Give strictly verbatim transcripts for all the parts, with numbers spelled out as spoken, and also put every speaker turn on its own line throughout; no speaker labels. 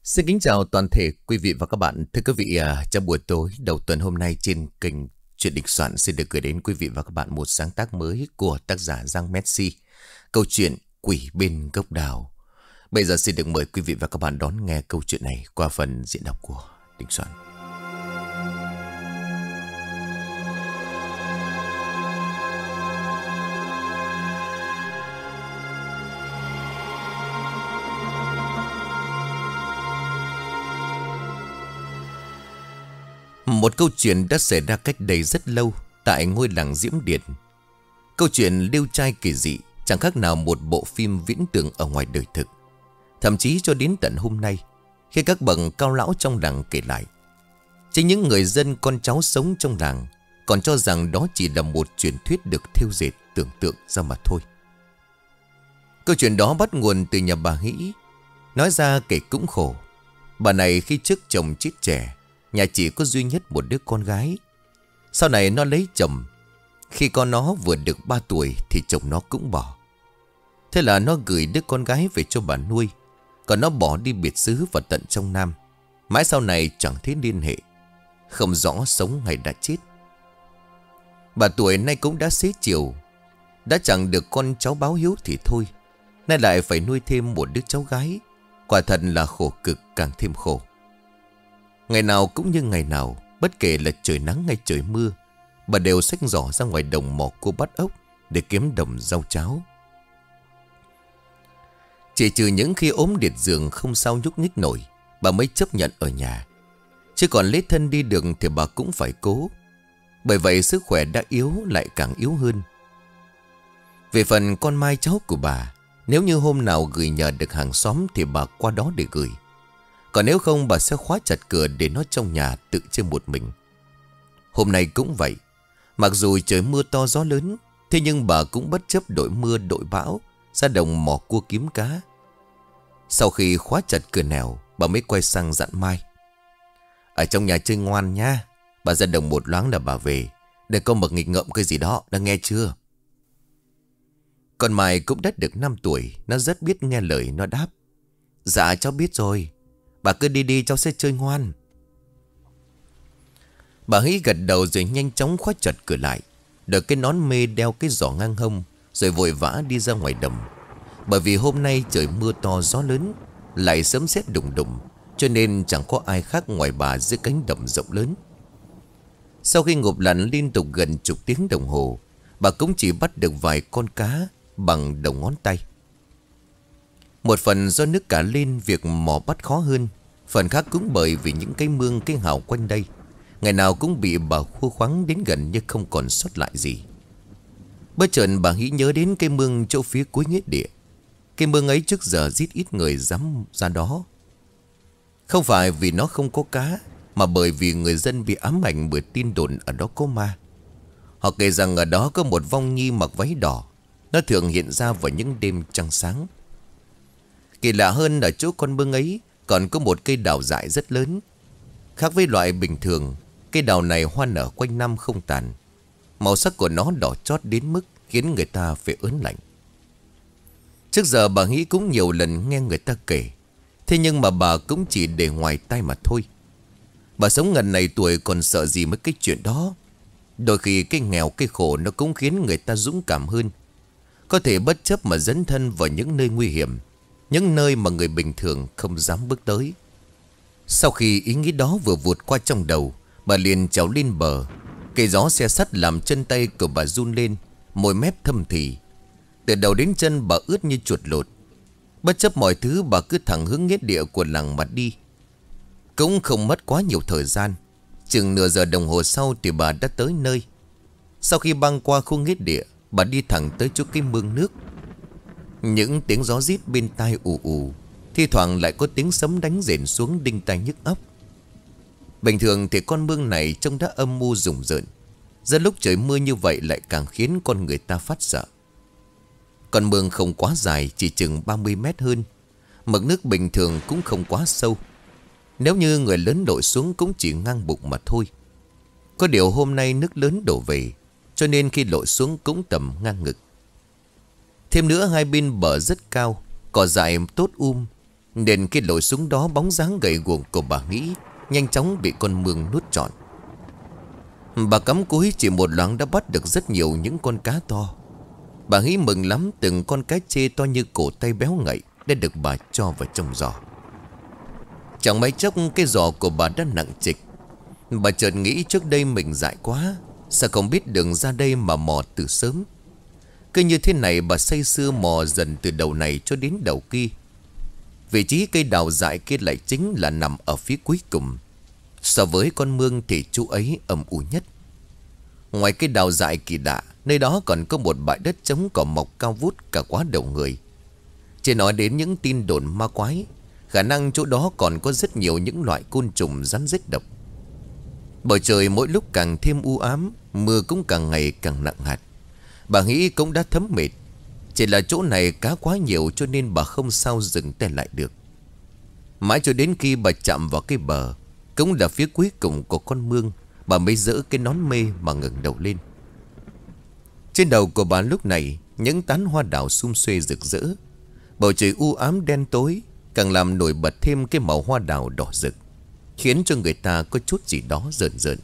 Xin kính chào toàn thể quý vị và các bạn. Thưa quý vị, à, trong buổi tối đầu tuần hôm nay trên kênh Chuyện Đình Soạn xin được gửi đến quý vị và các bạn một sáng tác mới của tác giả Giang Messi. Câu chuyện Quỷ Bên Gốc Đào. Bây giờ xin được mời quý vị và các bạn đón nghe câu chuyện này qua phần diễn đọc của Đình Soạn. Một câu chuyện đã xảy ra cách đây rất lâu tại ngôi làng Diễm Điện. Câu chuyện liêu trai kỳ dị chẳng khác nào một bộ phim viễn tưởng ở ngoài đời thực. Thậm chí cho đến tận hôm nay, khi các bậc cao lão trong làng kể lại, chính những người dân con cháu sống trong làng còn cho rằng đó chỉ là một truyền thuyết được thêu dệt tưởng tượng ra mà thôi. Câu chuyện đó bắt nguồn từ nhà bà Hĩ. Nói ra kể cũng khổ. Bà này khi trước chồng chết trẻ, nhà chỉ có duy nhất một đứa con gái. Sau này nó lấy chồng. Khi con nó vừa được ba tuổi thì chồng nó cũng bỏ. Thế là nó gửi đứa con gái về cho bà nuôi. Còn nó bỏ đi biệt xứ vào tận trong Nam. Mãi sau này chẳng thấy liên hệ. Không rõ sống hay đã chết. Bà tuổi nay cũng đã xế chiều. Đã chẳng được con cháu báo hiếu thì thôi, nay lại phải nuôi thêm một đứa cháu gái. Quả thật là khổ cực càng thêm khổ. Ngày nào cũng như ngày nào, bất kể là trời nắng hay trời mưa, bà đều xách giỏ ra ngoài đồng mò cua bắt ốc để kiếm đồng rau cháo. Chỉ trừ những khi ốm liệt giường không sao nhúc nhích nổi, bà mới chấp nhận ở nhà. Chứ còn lấy thân đi đường thì bà cũng phải cố. Bởi vậy sức khỏe đã yếu lại càng yếu hơn. Về phần con Mai cháu của bà, nếu như hôm nào gửi nhờ được hàng xóm thì bà qua đó để gửi. Còn nếu không bà sẽ khóa chặt cửa để nó trong nhà tự chơi một mình. Hôm nay cũng vậy. Mặc dù trời mưa to gió lớn, thế nhưng bà cũng bất chấp đội mưa đội bão ra đồng mò cua kiếm cá. Sau khi khóa chặt cửa nẻo, bà mới quay sang dặn Mai: ở trong nhà chơi ngoan nha. Bà ra đồng một loáng là bà về. Đừng có mà nghịch ngợm cái gì đó, đã nghe chưa? Còn Mai cũng đã được năm tuổi, nó rất biết nghe lời. Nó đáp: dạ cháu biết rồi. Bà cứ đi đi, cháu sẽ chơi ngoan. Bà Hĩ gật đầu rồi nhanh chóng khóa chặt cửa lại, đợi cái nón mê đeo cái giỏ ngang hông, rồi vội vã đi ra ngoài đồng. Bởi vì hôm nay trời mưa to gió lớn, lại sấm sét đùng đùng, cho nên chẳng có ai khác ngoài bà dưới cánh đồng rộng lớn. Sau khi ngụp lặn liên tục gần chục tiếng đồng hồ, bà cũng chỉ bắt được vài con cá bằng đầu ngón tay. Một phần do nước cả lên việc mò bắt khó hơn, phần khác cũng bởi vì những cái mương cái hào quanh đây ngày nào cũng bị bà khua khoắng đến gần như không còn sót lại gì. Bất chợt bà nghĩ nhớ đến cái mương chỗ phía cuối nghĩa địa. Cái mương ấy trước giờ rất ít người dám ra đó. Không phải vì nó không có cá, mà bởi vì người dân bị ám ảnh bởi tin đồn ở đó có ma. Họ kể rằng ở đó có một vong nhi mặc váy đỏ. Nó thường hiện ra vào những đêm trăng sáng. Kỳ lạ hơn ở chỗ con mương ấy còn có một cây đào dại rất lớn. Khác với loại bình thường, cây đào này hoa nở quanh năm không tàn. Màu sắc của nó đỏ chót đến mức khiến người ta phải ớn lạnh. Trước giờ bà nghĩ cũng nhiều lần nghe người ta kể, thế nhưng mà bà cũng chỉ để ngoài tai mà thôi. Bà sống ngần này tuổi còn sợ gì mấy cái chuyện đó. Đôi khi cái nghèo cái khổ nó cũng khiến người ta dũng cảm hơn. Có thể bất chấp mà dấn thân vào những nơi nguy hiểm, những nơi mà người bình thường không dám bước tới. Sau khi ý nghĩ đó vừa vụt qua trong đầu, bà liền trèo lên bờ. Cây gió xe sắt làm chân tay của bà run lên, môi mép thâm thì. Từ đầu đến chân bà ướt như chuột lột. Bất chấp mọi thứ, bà cứ thẳng hướng nghĩa địa của làng mà đi. Cũng không mất quá nhiều thời gian, chừng nửa giờ đồng hồ sau thì bà đã tới nơi. Sau khi băng qua khu nghĩa địa, bà đi thẳng tới chỗ cái mương nước. Những tiếng gió rít bên tai ù ù, thi thoảng lại có tiếng sấm đánh rền xuống đinh tai nhức óc. Bình thường thì con mương này trông đã âm u rùng rợn, giữa lúc trời mưa như vậy lại càng khiến con người ta phát sợ. Con mương không quá dài, chỉ chừng ba mươi mét hơn. Mực nước bình thường cũng không quá sâu. Nếu như người lớn đổ xuống cũng chỉ ngang bụng mà thôi. Có điều hôm nay nước lớn đổ về, cho nên khi lội xuống cũng tầm ngang ngực. Thêm nữa hai bên bờ rất cao, cỏ dại tốt um. Nên cái lội súng đó, bóng dáng gầy guộc của bà Nghĩ nhanh chóng bị con mương nuốt trọn. Bà cắm cúi chỉ một loáng đã bắt được rất nhiều những con cá to. Bà Nghĩ mừng lắm, từng con cá chê to như cổ tay béo ngậy đã được bà cho vào trong giò. Chẳng mấy chốc cái giò của bà đã nặng trịch. Bà chợt nghĩ trước đây mình dại quá, sao không biết đường ra đây mà mò từ sớm. Cứ như thế này bà say sưa mò dần từ đầu này cho đến đầu kia. Vị trí cây đào dại kia lại chính là nằm ở phía cuối cùng. So với con mương thì chỗ ấy âm u nhất. Ngoài cây đào dại kỳ lạ, nơi đó còn có một bãi đất trống cỏ mọc cao vút cả quá đầu người. Chỉ nói đến những tin đồn ma quái, khả năng chỗ đó còn có rất nhiều những loại côn trùng rắn rết độc. Bầu trời mỗi lúc càng thêm u ám, mưa cũng càng ngày càng nặng hạt. Bà nghĩ cũng đã thấm mệt. Chỉ là chỗ này cá quá nhiều cho nên bà không sao dừng tay lại được. Mãi cho đến khi bà chạm vào cái bờ, cũng là phía cuối cùng của con mương, bà mới dỡ cái nón mê mà ngẩng đầu lên. Trên đầu của bà lúc này những tán hoa đào sum xuê rực rỡ. Bầu trời u ám đen tối càng làm nổi bật thêm cái màu hoa đào đỏ rực, khiến cho người ta có chút gì đó rợn rợn.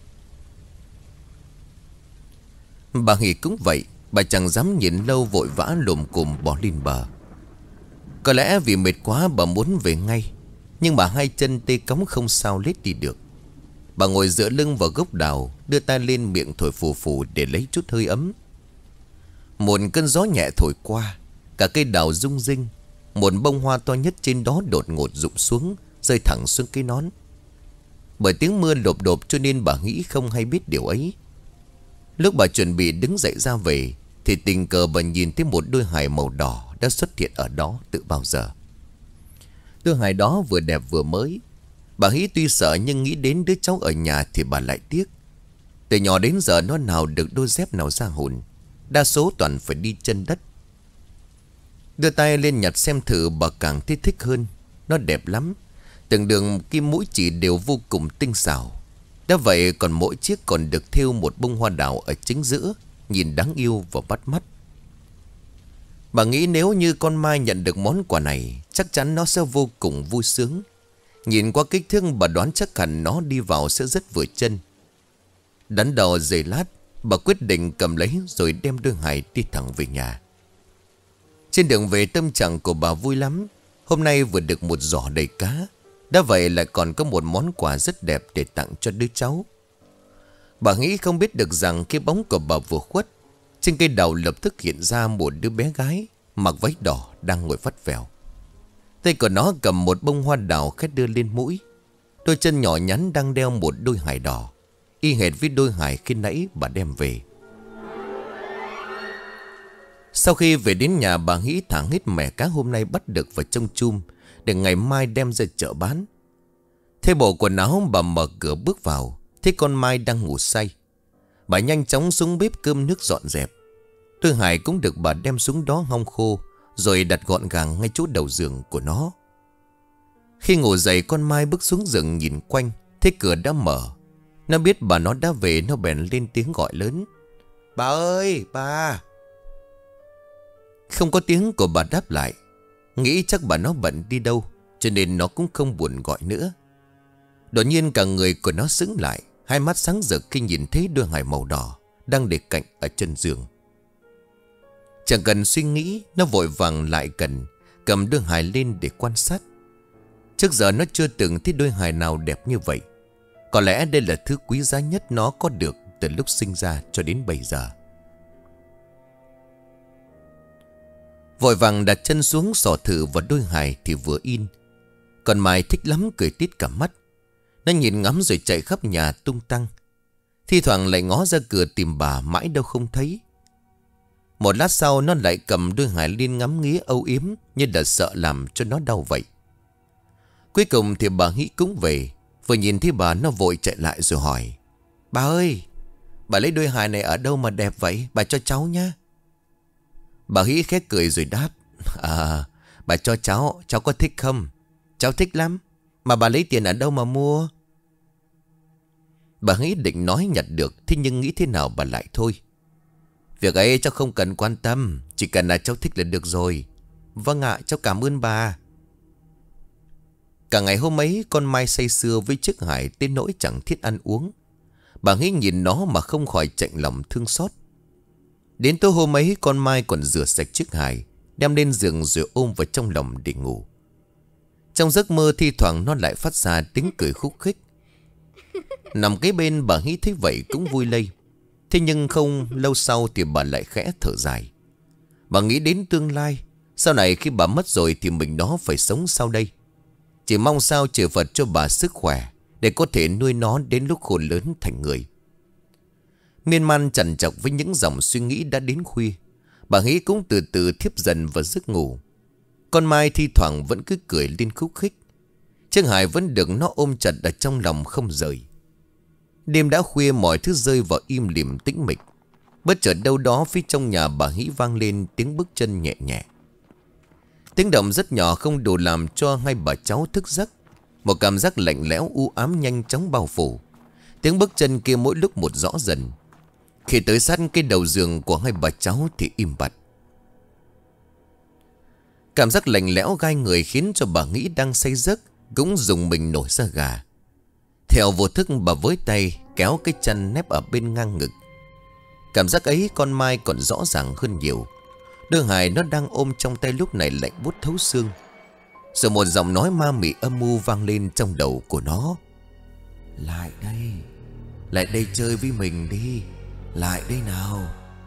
Bà Hỷ cũng vậy. Bà chẳng dám nhìn lâu, vội vã lồm cồm bỏ lên bờ. Có lẽ vì mệt quá bà muốn về ngay, nhưng mà hai chân tê cống không sao lết đi được. Bà ngồi dựa lưng vào gốc đào, đưa tay lên miệng thổi phù phù để lấy chút hơi ấm. Một cơn gió nhẹ thổi qua, cả cây đào rung rinh. Một bông hoa to nhất trên đó đột ngột rụng xuống, rơi thẳng xuống cái nón. Bởi tiếng mưa lộp đột cho nên bà nghĩ không hay biết điều ấy. Lúc bà chuẩn bị đứng dậy ra về thì tình cờ bà nhìn thấy một đôi hài màu đỏ đã xuất hiện ở đó từ bao giờ. Đôi hài đó vừa đẹp vừa mới. Bà nghĩ tuy sợ nhưng nghĩ đến đứa cháu ở nhà thì bà lại tiếc. Từ nhỏ đến giờ nó nào được đôi dép nào ra hồn, đa số toàn phải đi chân đất. Đưa tay lên nhặt xem thử, bà càng thấy thích hơn. Nó đẹp lắm, từng đường kim mũi chỉ đều vô cùng tinh xảo. Đã vậy còn mỗi chiếc còn được thêu một bông hoa đào ở chính giữa, nhìn đáng yêu và bắt mắt. Bà nghĩ nếu như con Mai nhận được món quà này, chắc chắn nó sẽ vô cùng vui sướng. Nhìn qua kích thước bà đoán chắc hẳn nó đi vào sẽ rất vừa chân. Đắn đo giây lát, bà quyết định cầm lấy rồi đem đôi hài đi thẳng về nhà. Trên đường về tâm trạng của bà vui lắm. Hôm nay vừa được một giỏ đầy cá, đã vậy lại còn có một món quà rất đẹp để tặng cho đứa cháu. Bà nghĩ không biết được rằng cái bóng của bà vừa khuất, trên cây đào lập tức hiện ra một đứa bé gái mặc váy đỏ đang ngồi vắt vẻo. Tay của nó cầm một bông hoa đào khét đưa lên mũi. Đôi chân nhỏ nhắn đang đeo một đôi hài đỏ, y hệt với đôi hài khi nãy bà đem về. Sau khi về đến nhà, bà nghĩ thả hết mẻ cá hôm nay bắt được vào trong chum để ngày mai đem ra chợ bán. Thay bộ quần áo, bà mở cửa bước vào, thấy con Mai đang ngủ say. Bà nhanh chóng xuống bếp cơm nước dọn dẹp. Đôi hài cũng được bà đem xuống đó hong khô, rồi đặt gọn gàng ngay chỗ đầu giường của nó. Khi ngủ dậy, con Mai bước xuống giường nhìn quanh, thấy cửa đã mở. Nó biết bà nó đã về, nó bèn lên tiếng gọi lớn: "Bà ơi, bà!" Không có tiếng của bà đáp lại. Nghĩ chắc bà nó bận đi đâu, cho nên nó cũng không buồn gọi nữa. Đột nhiên cả người của nó sững lại, hai mắt sáng rực khi nhìn thấy đôi hài màu đỏ đang để cạnh ở chân giường. Chẳng cần suy nghĩ, nó vội vàng lại gần, cầm đôi hài lên để quan sát. Trước giờ nó chưa từng thấy đôi hài nào đẹp như vậy. Có lẽ đây là thứ quý giá nhất nó có được từ lúc sinh ra cho đến bây giờ. Vội vàng đặt chân xuống sò thử vào đôi hài thì vừa in. Còn Mai thích lắm, cười tít cả mắt. Nó nhìn ngắm rồi chạy khắp nhà tung tăng. Thi thoảng lại ngó ra cửa tìm bà, mãi đâu không thấy. Một lát sau nó lại cầm đôi hài lên ngắm nghía âu yếm, như là sợ làm cho nó đau vậy. Cuối cùng thì bà nghĩ cũng về. Vừa nhìn thấy bà, nó vội chạy lại rồi hỏi: "Bà ơi, bà lấy đôi hài này ở đâu mà đẹp vậy? Bà cho cháu nhá." Bà Hĩ khét cười rồi đáp: "À, bà cho cháu, cháu có thích không? Cháu thích lắm. Mà bà lấy tiền ở đâu mà mua?" Bà Hĩ định nói nhặt được, thế nhưng nghĩ thế nào bà lại thôi. "Việc ấy cháu không cần quan tâm, chỉ cần là cháu thích là được rồi." "Vâng ạ, cháu cảm ơn bà." Cả ngày hôm ấy con Mai say sưa với chiếc Hải đến nỗi chẳng thiết ăn uống. Bà nghĩ nhìn nó mà không khỏi chạnh lòng thương xót. Đến tối hôm ấy con Mai còn rửa sạch chiếc Hải, đem lên giường rồi ôm vào trong lòng để ngủ. Trong giấc mơ thi thoảng nó lại phát ra tiếng cười khúc khích. Nằm kế bên bà nghĩ thấy vậy cũng vui lây. Thế nhưng không lâu sau thì bà lại khẽ thở dài. Bà nghĩ đến tương lai. Sau này khi bà mất rồi thì mình nó phải sống sau đây. Chỉ mong sao trời Phật cho bà sức khỏe để có thể nuôi nó đến lúc khôn lớn thành người. Miên man trằn trọc với những dòng suy nghĩ đã đến khuya, bà nghĩ cũng từ từ thiếp dần vào giấc ngủ. Con Mai thi thoảng vẫn cứ cười lên khúc khích. Chiếc Hải vẫn được nó ôm chặt ở trong lòng không rời. Đêm đã khuya, mọi thứ rơi vào im lìm tĩnh mịch. Bất chợt đâu đó phía trong nhà bà nghĩ vang lên tiếng bước chân nhẹ nhẹ. Tiếng động rất nhỏ không đủ làm cho hai bà cháu thức giấc. Một cảm giác lạnh lẽo u ám nhanh chóng bao phủ. Tiếng bước chân kia mỗi lúc một rõ dần. Khi tới sát cái đầu giường của hai bà cháu thì im bặt. Cảm giác lạnh lẽo gai người khiến cho bà nghĩ đang say giấc cũng dùng mình nổi da gà. Theo vô thức bà với tay kéo cái chân nép ở bên ngang ngực. Cảm giác ấy con Mai còn rõ ràng hơn nhiều. Đôi Hải nó đang ôm trong tay lúc này lạnh buốt thấu xương. Rồi một giọng nói ma mị âm mưu vang lên trong đầu của nó. Lại đây, lại đây chơi với mình đi, lại đây nào.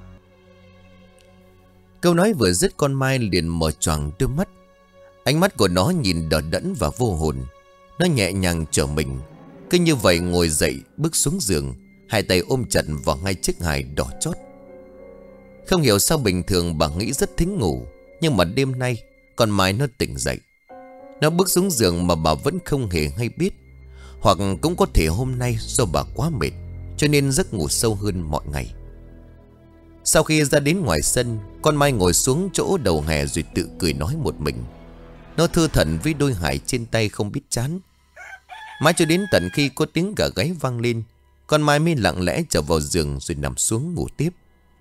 Câu nói vừa dứt con Mai liền mở choàng đôi mắt. Ánh mắt của nó nhìn đờ đẫn và vô hồn. Nó nhẹ nhàng trở mình, cứ như vậy ngồi dậy bước xuống giường, hai tay ôm chặt vào ngay chiếc Hải đỏ chót. Không hiểu sao bình thường bà nghĩ rất thính ngủ, nhưng mà đêm nay con Mai nó tỉnh dậy. Nó bước xuống giường mà bà vẫn không hề hay biết. Hoặc cũng có thể hôm nay do bà quá mệt cho nên giấc ngủ sâu hơn mọi ngày. Sau khi ra đến ngoài sân, con Mai ngồi xuống chỗ đầu hè rồi tự cười nói một mình. Nó thơ thẩn với đôi Hải trên tay không biết chán. Mãi cho đến tận khi có tiếng gà gáy vang lên, con Mai mới lặng lẽ trở vào giường rồi nằm xuống ngủ tiếp.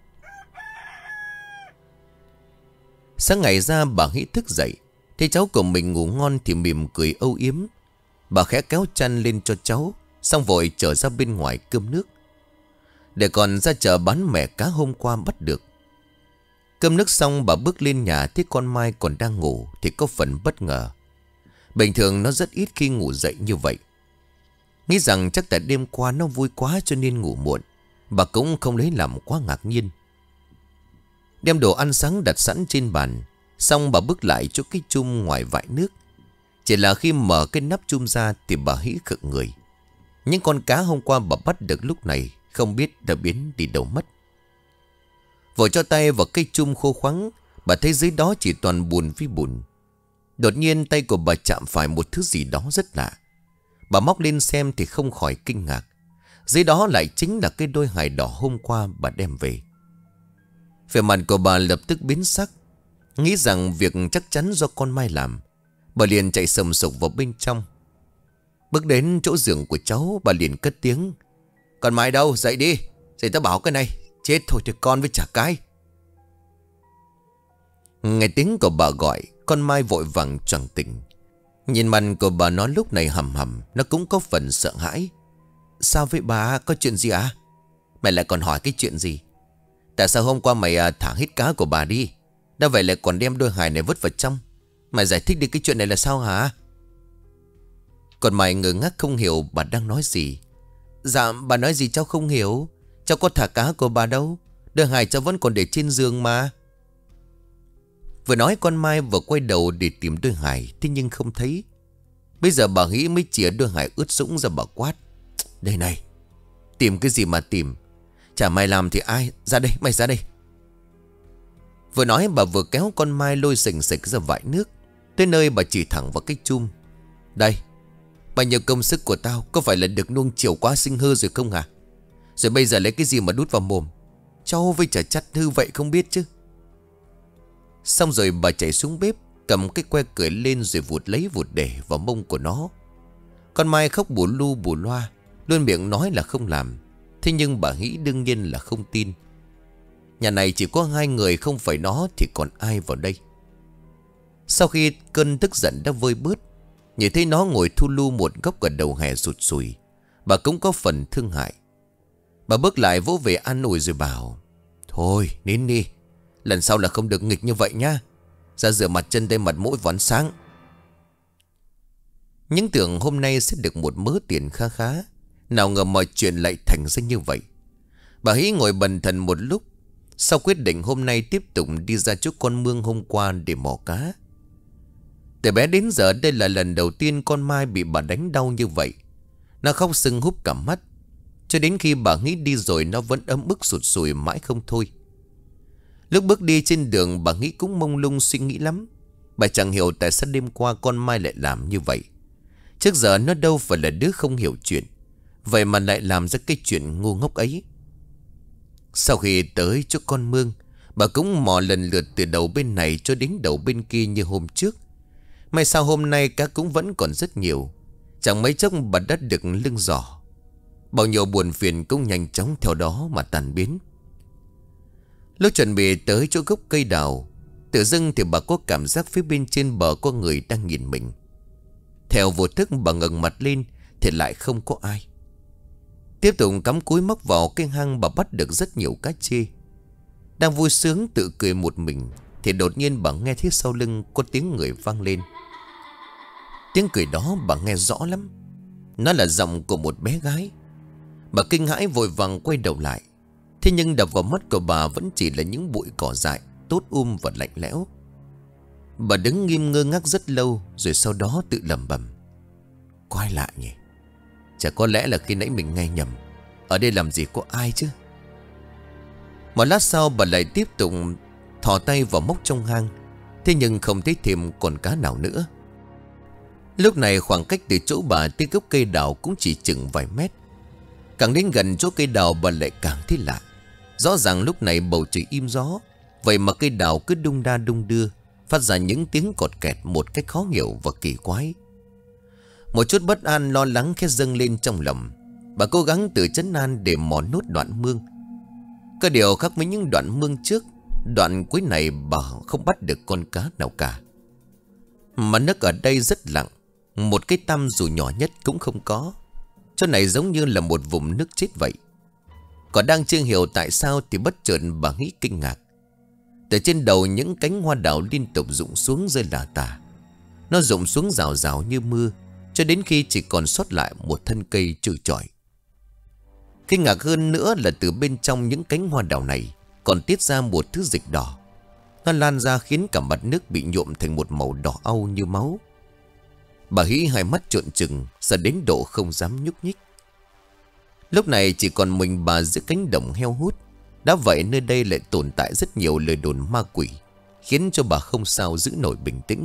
Sáng ngày ra bà nghĩ thức dậy, thấy cháu của mình ngủ ngon thì mỉm cười âu yếm. Bà khẽ kéo chăn lên cho cháu, xong vội trở ra bên ngoài cơm nước. Để còn ra chợ bán mẻ cá hôm qua bắt được. Cơm nước xong bà bước lên nhà thấy con Mai còn đang ngủ thì có phần bất ngờ. Bình thường nó rất ít khi ngủ dậy như vậy. Nghĩ rằng chắc tại đêm qua nó vui quá cho nên ngủ muộn. Bà cũng không lấy làm quá ngạc nhiên. Đem đồ ăn sáng đặt sẵn trên bàn, xong bà bước lại chỗ cái chum ngoài vại nước. Chỉ là khi mở cái nắp chum ra thì bà hĩ khựng người. Những con cá hôm qua bà bắt được lúc này không biết đã biến đi đâu mất. Vội cho tay vào cây chum khô khoắng, bà thấy dưới đó chỉ toàn bùn với bùn. Đột nhiên tay của bà chạm phải một thứ gì đó rất lạ. Bà móc lên xem thì không khỏi kinh ngạc. Dưới đó lại chính là cái đôi Hải đỏ hôm qua bà đem về. Vẻ mặt của bà lập tức biến sắc, nghĩ rằng việc chắc chắn do con Mai làm. Bà liền chạy sầm sục vào bên trong. Bước đến chỗ giường của cháu, bà liền cất tiếng. Con Mai đâu, dậy đi, dậy tao bảo cái này. Chết thôi thì con với chả cái. Nghe tiếng của bà gọi, con Mai vội vàng choàng tỉnh. Nhìn mặt của bà nó lúc này hầm hầm, nó cũng có phần sợ hãi. Sao với bà, có chuyện gì à? Mày lại còn hỏi cái chuyện gì? Tại sao hôm qua mày à, thả hết cá của bà đi? Đã vậy lại còn đem đôi Hải này vứt vào trong. Mày giải thích đi cái chuyện này là sao hả? Còn Mai ngơ ngác không hiểu bà đang nói gì. Dạ bà nói gì cháu không hiểu. Cháu có thả cá của bà đâu. Đôi Hải cháu vẫn còn để trên giường mà. Vừa nói con Mai vừa quay đầu để tìm đôi Hải, thế nhưng không thấy. Bây giờ bà nghĩ mới chìa đôi Hải ướt sũng ra bà quát. Đây này, tìm cái gì mà tìm? Chả mày làm thì ai? Ra đây, mày ra đây. Vừa nói bà vừa kéo con Mai lôi sình sịch ra vại nước. Tới nơi bà chỉ thẳng vào cái chum. Đây, bao nhiêu công sức của tao có phải là được nuông chiều quá sinh hư rồi không hả? Rồi bây giờ lấy cái gì mà đút vào mồm? Cháu với chả chắt hư vậy không biết chứ. Xong rồi bà chạy xuống bếp, cầm cái que cười lên rồi vụt lấy vụt để vào mông của nó. Con Mai khóc bù lu bù loa, luôn miệng nói là không làm. Thế nhưng bà nghĩ đương nhiên là không tin. Nhà này chỉ có hai người, không phải nó thì còn ai vào đây. Sau khi cơn tức giận đã vơi bớt, Nhìn thấy nó ngồi thu lu một góc ở đầu hè sụt sùi, bà cũng có phần thương hại. Bà bước lại vỗ về an ủi rồi bảo: thôi nín đi, lần sau là không được nghịch như vậy nhá. Ra rửa mặt chân tay mặt mũi vón sáng. Những tưởng hôm nay sẽ được một mớ tiền kha khá, nào ngờ mọi chuyện lại thành ra như vậy. Bà Hí ngồi bần thần một lúc, sau quyết định hôm nay tiếp tục đi ra chỗ con mương hôm qua để mò cá. Từ bé đến giờ đây là lần đầu tiên con Mai bị bà đánh đau như vậy. Nó khóc sưng húp cả mắt. Cho đến khi bà nghĩ đi rồi nó vẫn ấm ức sụt sùi mãi không thôi. Lúc bước đi trên đường bà nghĩ cũng mông lung suy nghĩ lắm. Bà chẳng hiểu tại sao đêm qua con Mai lại làm như vậy. Trước giờ nó đâu phải là đứa không hiểu chuyện, vậy mà lại làm ra cái chuyện ngu ngốc ấy. Sau khi tới chỗ con mương, bà cũng mò lần lượt từ đầu bên này cho đến đầu bên kia như hôm trước. May sao hôm nay cá cũng vẫn còn rất nhiều. Chẳng mấy chốc bà đã được lưng giỏ. Bao nhiêu buồn phiền cũng nhanh chóng theo đó mà tan biến. Lúc chuẩn bị tới chỗ gốc cây đào, tự dưng thì bà có cảm giác phía bên trên bờ có người đang nhìn mình. Theo vô thức bà ngẩng mặt lên thì lại không có ai. Tiếp tục cắm cúi móc vào cái hang, bà bắt được rất nhiều cá chê. Đang vui sướng tự cười một mình thì đột nhiên bà nghe thấy sau lưng có tiếng người vang lên. Tiếng cười đó bà nghe rõ lắm. Nó là giọng của một bé gái. Bà kinh hãi vội vàng quay đầu lại. Thế nhưng đập vào mắt của bà vẫn chỉ là những bụi cỏ dại tốt um và lạnh lẽo. Bà đứng nghiêm ngơ ngác rất lâu, rồi sau đó tự lẩm bẩm: quay lại nhỉ, chả có lẽ là khi nãy mình nghe nhầm. Ở đây làm gì có ai chứ. Một lát sau bà lại tiếp tục thò tay vào móc trong hang. Thế nhưng không thấy thêm con cá nào nữa. Lúc này khoảng cách từ chỗ bà tới gốc cây đào cũng chỉ chừng vài mét. Càng đến gần chỗ cây đào bà lại càng thấy lạ. Rõ ràng lúc này bầu trời im gió, vậy mà cây đào cứ đung đa đung đưa, phát ra những tiếng cọt kẹt một cách khó hiểu và kỳ quái. Một chút bất an lo lắng khẽ dâng lên trong lòng. Bà cố gắng tự trấn an để mò nốt đoạn mương. Có điều khác với những đoạn mương trước, đoạn cuối này bà không bắt được con cá nào cả. Mà nước ở đây rất lặng, một cái tăm dù nhỏ nhất cũng không có. Chỗ này giống như là một vùng nước chết vậy. Còn đang chưa hiểu tại sao thì bất chợt bà nghĩ kinh ngạc. Từ trên đầu những cánh hoa đào liên tục rụng xuống rơi lả tả. Nó rụng xuống rào rào như mưa, cho đến khi chỉ còn sót lại một thân cây trơ trọi. Kinh ngạc hơn nữa là từ bên trong những cánh hoa đào này còn tiết ra một thứ dịch đỏ. Nó lan ra khiến cả mặt nước bị nhuộm thành một màu đỏ au như máu. Bà Hí hai mắt trợn trừng, sợ đến độ không dám nhúc nhích. Lúc này chỉ còn mình bà giữa cánh đồng heo hút. Đã vậy nơi đây lại tồn tại rất nhiều lời đồn ma quỷ, khiến cho bà không sao giữ nổi bình tĩnh.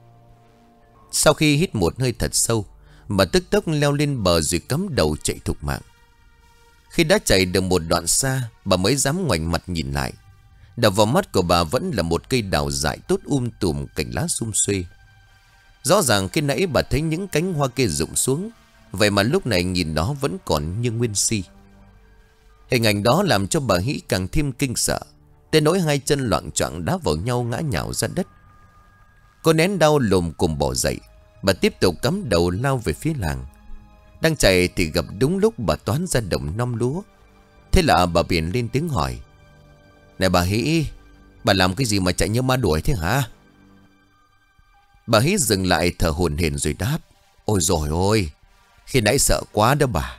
Sau khi hít một hơi thật sâu, bà tức tốc leo lên bờ rồi cắm đầu chạy thục mạng. Khi đã chạy được một đoạn xa, bà mới dám ngoảnh mặt nhìn lại. Đập vào mắt của bà vẫn là một cây đào dại tốt um tùm cành lá sum xuê. Rõ ràng khi nãy bà thấy những cánh hoa kia rụng xuống, vậy mà lúc này nhìn nó vẫn còn như nguyên si. Hình ảnh đó làm cho bà Hí càng thêm kinh sợ, tới nỗi hai chân loạng choạng đá vào nhau ngã nhào ra đất. Cô nén đau lồm cồm bỏ dậy. Bà tiếp tục cắm đầu lao về phía làng. Đang chạy thì gặp đúng lúc bà Toán ra đồng năm lúa. Thế là bà biển lên tiếng hỏi: này bà Hí, bà làm cái gì mà chạy như ma đuổi thế hả? Bà Hí dừng lại thở hổn hển rồi đáp: ôi dồi ôi, khi nãy sợ quá đó bà.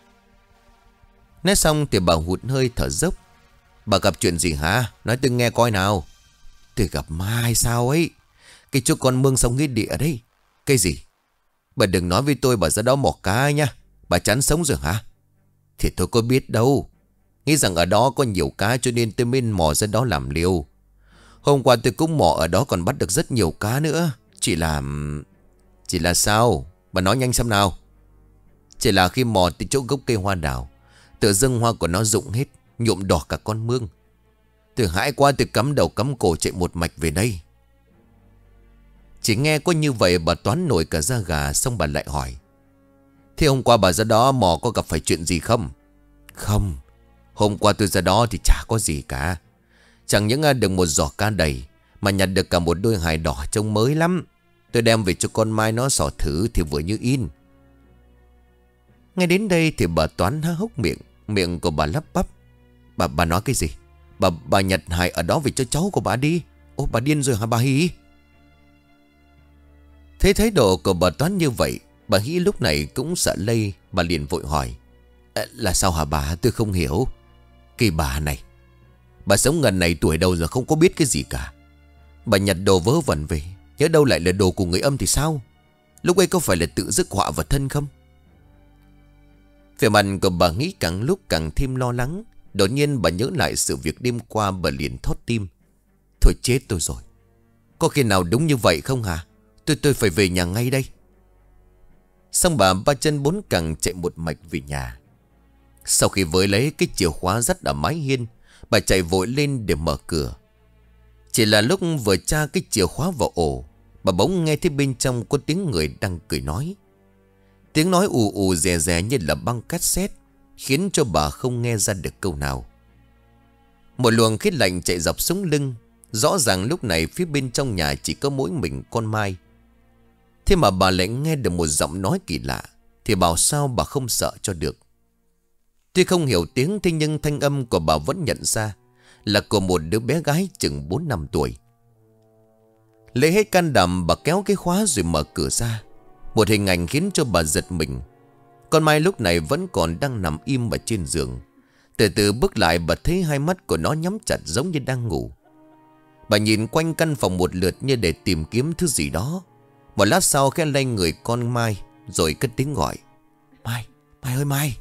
Nói xong thì bà hụt hơi thở dốc. Bà gặp chuyện gì hả? Nói tôi nghe coi nào. Tôi gặp ma hay sao ấy? Cái chỗ con mương sông nghĩa địa đấy. Cái gì? Bà đừng nói với tôi bà ra đó mò cá nha. Bà chán sống rồi hả? Thì tôi có biết đâu. Nghĩ rằng ở đó có nhiều cá cho nên tôi mới mò ra đó làm liều. Hôm qua tôi cũng mò ở đó còn bắt được rất nhiều cá nữa. Chỉ là... Chỉ là sao? Bà nói nhanh xem nào. Chỉ là khi mò từ chỗ gốc cây hoa đào, tự dưng hoa của nó rụng hết, nhuộm đỏ cả con mương. Tôi hãi quá, tôi cắm đầu cắm cổ chạy một mạch về đây. Chỉ nghe có như vậy bà Toán nổi cả da gà. Xong bà lại hỏi: thế hôm qua bà ra đó mò có gặp phải chuyện gì không? Không, hôm qua tôi ra đó thì chả có gì cả. Chẳng những được một giỏ cá đầy, mà nhặt được cả một đôi hài đỏ trông mới lắm. Tôi đem về cho con Mai nó xỏ thử thì vừa như in.
Ngay đến đây thì bà Toán há hốc miệng. Miệng của bà lắp bắp. Bà bà nói cái gì? Bà bà nhặt hài ở đó về cho cháu của bà đi. Ô bà điên rồi hả bà Hy?
Thấy thái độ của bà Toán như vậy, bà Hy lúc này cũng sợ lây. Bà liền vội hỏi:
Là sao hả bà? Tôi không hiểu.
Cái bà này, bà sống gần này tuổi đầu rồi không có biết cái gì cả. Bà nhặt đồ vớ vẩn về, nhớ đâu lại là đồ của người âm thì sao? Lúc ấy có phải là tự rước họa vào thân không? Vẻ mặt của bà nghĩ càng lúc càng thêm lo lắng. Đột nhiên bà nhớ lại sự việc đêm qua, bà liền thót tim. Thôi chết tôi rồi. Có khi nào đúng như vậy không hả? Tôi tôi phải về nhà ngay đây. Xong bà ba chân bốn cẳng chạy một mạch về nhà. Sau khi với lấy cái chìa khóa dắt ở mái hiên, bà chạy vội lên để mở cửa. Chỉ là lúc vừa tra cái chìa khóa vào ổ, bà bỗng nghe thấy bên trong có tiếng người đang cười nói. Tiếng nói ù ù rè rè như là băng cassette, khiến cho bà không nghe ra được câu nào. Một luồng khí lạnh chạy dọc sống lưng. Rõ ràng lúc này phía bên trong nhà chỉ có mỗi mình con Mai. Thế mà bà lại nghe được một giọng nói kỳ lạ, thì bảo sao bà không sợ cho được. Tuy không hiểu tiếng, thế nhưng thanh âm của bà vẫn nhận ra là của một đứa bé gái chừng bốn năm tuổi. Lấy hết can đảm, bà kéo cái khóa rồi mở cửa ra. Một hình ảnh khiến cho bà giật mình. Con Mai lúc này vẫn còn đang nằm im ở trên giường. Từ từ bước lại, bà thấy hai mắt của nó nhắm chặt giống như đang ngủ. Bà nhìn quanh căn phòng một lượt như để tìm kiếm thứ gì đó. Một lát sau khẽ lay người con Mai, rồi cất tiếng gọi: Mai, Mai ơi Mai.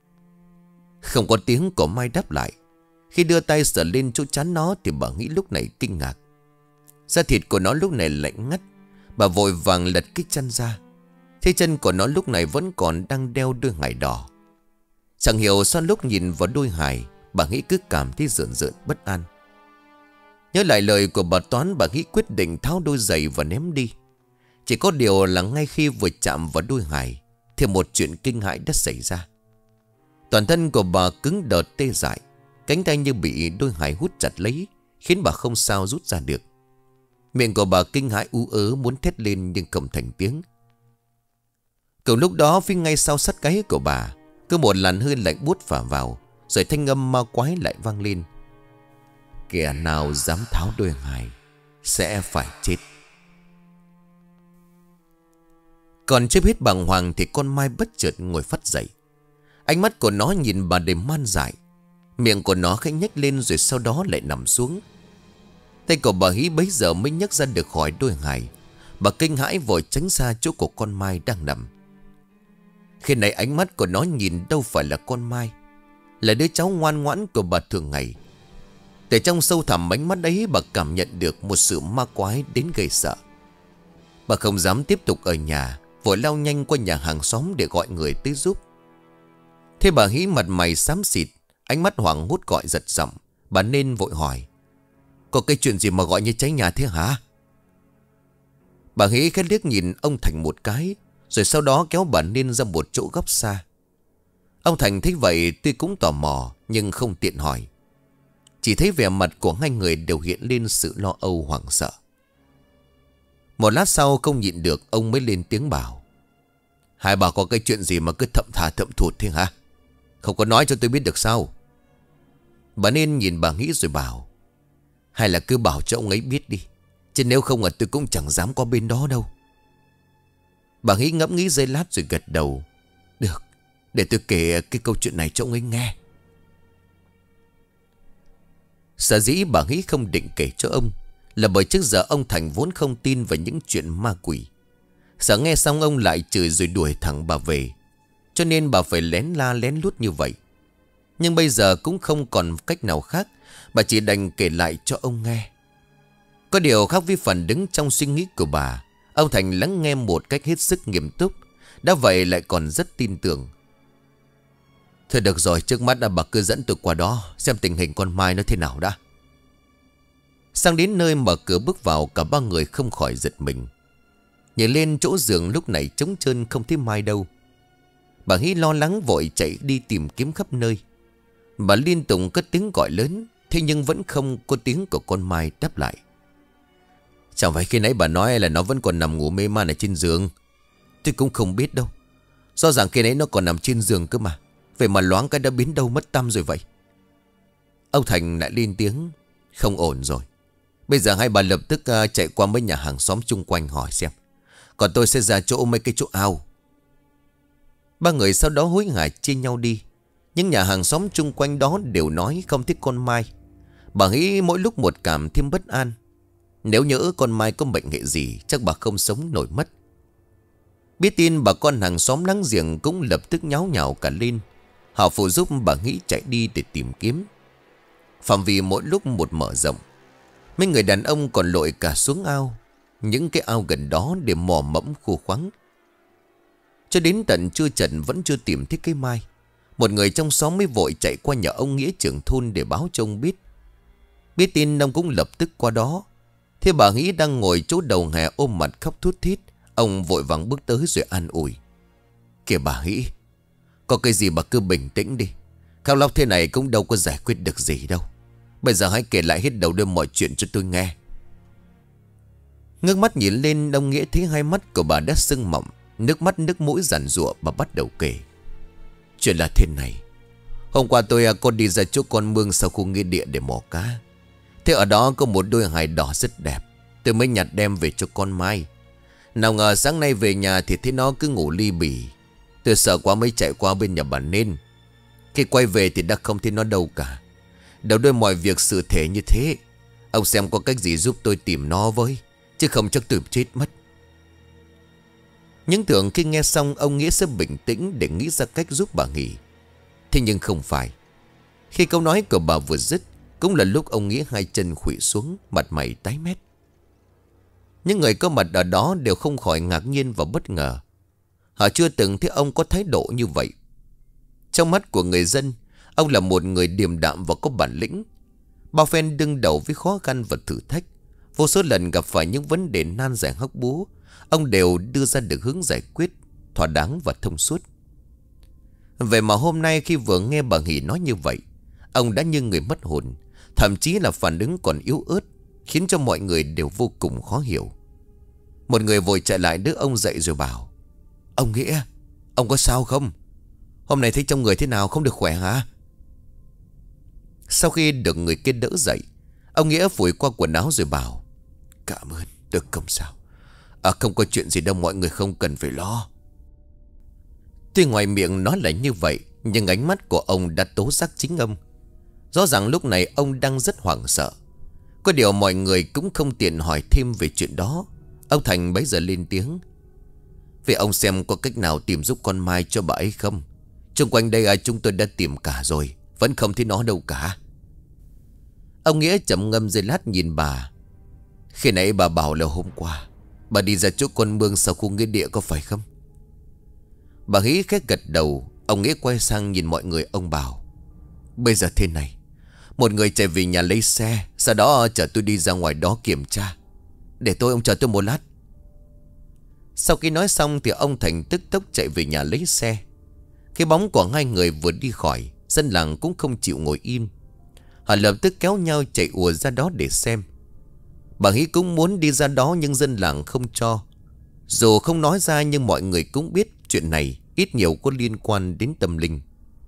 Không có tiếng của Mai đáp lại. Khi đưa tay sờ lên chỗ trán nó thì bà nghĩ lúc này kinh ngạc. Da thịt của nó lúc này lạnh ngắt. Bà vội vàng lật cái chân ra. Thế chân của nó lúc này vẫn còn đang đeo đôi hài đỏ. Chẳng hiểu sao lúc nhìn vào đôi hài, bà nghĩ cứ cảm thấy rợn rợn bất an. Nhớ lại lời của bà Toán, bà nghĩ quyết định tháo đôi giày và ném đi. Chỉ có điều là ngay khi vừa chạm vào đôi hài thì một chuyện kinh hãi đã xảy ra. Toàn thân của bà cứng đờ tê dại, cánh tay như bị đôi hài hút chặt lấy, khiến bà không sao rút ra được. Miệng của bà kinh hãi ú ớ muốn thét lên nhưng không thành tiếng. Cùng lúc đó phía ngay sau sát gáy của bà, cứ một làn hơi lạnh buốt phả vào, rồi thanh âm ma quái lại vang lên: Kẻ nào dám tháo đôi hài sẽ phải chết. Còn chưa biết bàng hoàng thì con Mai bất chợt ngồi phắt dậy. Ánh mắt của nó nhìn bà đầy man dại. Miệng của nó khẽ nhếch lên rồi sau đó lại nằm xuống. Tay của bà Hí bấy giờ mới nhấc ra được khỏi đôi hài. Bà kinh hãi vội tránh xa chỗ của con Mai đang nằm. Khi này ánh mắt của nó nhìn đâu phải là con Mai, là đứa cháu ngoan ngoãn của bà thường ngày. Từ trong sâu thẳm ánh mắt ấy, bà cảm nhận được một sự ma quái đến gây sợ. Bà không dám tiếp tục ở nhà, vội lao nhanh qua nhà hàng xóm để gọi người tới giúp. Thế bà Hí mặt mày xám xịt, ánh mắt hoảng hốt gọi giật giọng. Bà nên vội hỏi: Có cái chuyện gì mà gọi như cháy nhà thế hả? Bà Hí khẽ liếc nhìn ông Thành một cái, rồi sau đó kéo bà nên ra một chỗ góc xa. Ông Thành thấy vậy tuy cũng tò mò nhưng không tiện hỏi. Chỉ thấy vẻ mặt của hai người đều hiện lên sự lo âu hoảng sợ. Một lát sau không nhịn được, ông mới lên tiếng bảo: Hai bà có cái chuyện gì mà cứ thậm thà thậm thụt thế hả? Không có nói cho tôi biết được sao? Bà nên nhìn bà nghĩ rồi bảo: Hay là cứ bảo cho ông ấy biết đi, chứ nếu không là tôi cũng chẳng dám qua bên đó đâu. Bà nghĩ ngẫm nghĩ giây lát rồi gật đầu: Được, để tôi kể cái câu chuyện này cho ông ấy nghe. Sở dĩ bà nghĩ không định kể cho ông là bởi trước giờ ông Thành vốn không tin vào những chuyện ma quỷ. Sợ nghe xong ông lại chửi rồi đuổi thẳng bà về, cho nên bà phải lén la lén lút như vậy. Nhưng bây giờ cũng không còn cách nào khác, bà chỉ đành kể lại cho ông nghe. Có điều khác với phần đứng trong suy nghĩ của bà, ông Thành lắng nghe một cách hết sức nghiêm túc, đã vậy lại còn rất tin tưởng. Thôi được rồi, trước mắt là bà cứ dẫn tôi qua đó xem tình hình con Mai nó thế nào đã. Sang đến nơi mở cửa bước vào, cả ba người không khỏi giật mình. Nhìn lên chỗ giường lúc này trống trơn không thấy Mai đâu. Bà Hí lo lắng vội chạy đi tìm kiếm khắp nơi. Bà liên tục cất tiếng gọi lớn, thế nhưng vẫn không có tiếng của con Mai đáp lại. Chẳng phải khi nãy bà nói là nó vẫn còn nằm ngủ mê man ở trên giường?
Tôi cũng không biết đâu. Rõ ràng khi nãy nó còn nằm trên giường cơ mà. Vậy mà loáng cái đã biến đâu mất tăm rồi vậy. Ông Thành lại lên tiếng. Không ổn rồi. Bây giờ hai bà lập tức uh, chạy qua mấy nhà hàng xóm chung quanh hỏi xem. Còn tôi sẽ ra chỗ mấy cái chỗ ao. Ba người sau đó hối hả chia nhau đi. Những nhà hàng xóm chung quanh đó đều nói không thích con Mai. Bà nghĩ mỗi lúc một cảm thêm bất an. Nếu nhỡ con Mai có bệnh hệ gì, chắc bà không sống nổi mất. Biết tin, bà con hàng xóm láng giềng cũng lập tức nháo nhào cả lên. Họ phụ giúp bà nghĩ chạy đi để tìm kiếm. Phạm vi mỗi lúc một mở rộng. Mấy người đàn ông còn lội cả xuống ao. Những cái ao gần đó để mò mẫm khô khoắng. Cho đến tận trưa trần vẫn chưa tìm thấy cái Mai. Một người trong xóm mới vội chạy qua nhà ông Nghĩa trưởng thôn để báo cho ông biết. Biết tin, ông cũng lập tức qua đó. Thế bà Nghĩ đang ngồi chỗ đầu hè ôm mặt khóc thút thít. Ông vội vàng bước tới rồi an ủi. Kìa bà Nghĩ, có cái gì bà cứ bình tĩnh đi. Khóc lóc thế này cũng đâu có giải quyết được gì đâu. Bây giờ hãy kể lại hết đầu đuôi mọi chuyện cho tôi nghe. Ngước mắt nhìn lên, ông Nghĩa thấy hai mắt của bà đã sưng mọng. Nước mắt nước mũi giàn giụa, bà bắt đầu kể. Chuyện là thế này. Hôm qua tôi có đi ra chỗ con mương sau khu nghĩa địa để mò cá. Thế ở đó có một đôi hài đỏ rất đẹp. Tôi mới nhặt đem về cho con Mai. Nào ngờ sáng nay về nhà thì thấy nó cứ ngủ li bì. Tôi sợ quá mới chạy qua bên nhà bà Nên. Khi quay về thì đã không thấy nó đâu cả. Đầu đuôi mọi việc sự thể như thế. Ông xem có cách gì giúp tôi tìm nó với. Chứ không chắc tôi chết mất. Những tưởng khi nghe xong ông Nghĩa sẽ bình tĩnh để nghĩ ra cách giúp bà nghỉ. Thế nhưng không phải. Khi câu nói của bà vừa dứt, cũng là lúc ông Nghĩa hai chân khuỵu xuống, mặt mày tái mét. Những người có mặt ở đó đều không khỏi ngạc nhiên và bất ngờ. Họ chưa từng thấy ông có thái độ như vậy. Trong mắt của người dân, ông là một người điềm đạm và có bản lĩnh. Bao phen đương đầu với khó khăn và thử thách. Vô số lần gặp phải những vấn đề nan giải hóc búa, ông đều đưa ra được hướng giải quyết thỏa đáng và thông suốt. Vậy mà hôm nay khi vừa nghe bà Hỷ nói như vậy, ông đã như người mất hồn. Thậm chí là phản ứng còn yếu ớt, khiến cho mọi người đều vô cùng khó hiểu. Một người vội chạy lại đỡ ông dậy rồi bảo: Ông Nghĩa, ông có sao không? Hôm nay thấy trong người thế nào, không được khỏe hả? Sau khi được người kia đỡ dậy, ông Nghĩa phủi qua quần áo rồi bảo: Cảm ơn, tôi không sao. À, không có chuyện gì đâu, mọi người không cần phải lo. Tuy ngoài miệng nói là như vậy, nhưng ánh mắt của ông đã tố giác chính ông. Rõ ràng lúc này ông đang rất hoảng sợ. Có điều mọi người cũng không tiện hỏi thêm về chuyện đó. Ông Thành bấy giờ lên tiếng: Vậy ông xem có cách nào tìm giúp con Mai cho bà ấy không? Xung quanh đây à, chúng tôi đã tìm cả rồi, vẫn không thấy nó đâu cả. Ông Nghĩa trầm ngâm giây lát nhìn bà. Khi nãy bà bảo là hôm qua bà đi ra chỗ con mương sau khu nghĩa địa có phải không? Bà nghĩ khét gật đầu. Ông Nghĩa quay sang nhìn mọi người, ông bảo: Bây giờ thế này, một người chạy về nhà lấy xe, sau đó chở tôi đi ra ngoài đó kiểm tra. Để tôi, ông chờ tôi một lát. Sau khi nói xong thì ông Thành tức tốc chạy về nhà lấy xe. Cái bóng của hai người vừa đi khỏi, dân làng cũng không chịu ngồi im. Họ lập tức kéo nhau chạy ùa ra đó để xem. Bà Hí cũng muốn đi ra đó nhưng dân làng không cho. Dù không nói ra nhưng mọi người cũng biết chuyện này ít nhiều có liên quan đến tâm linh.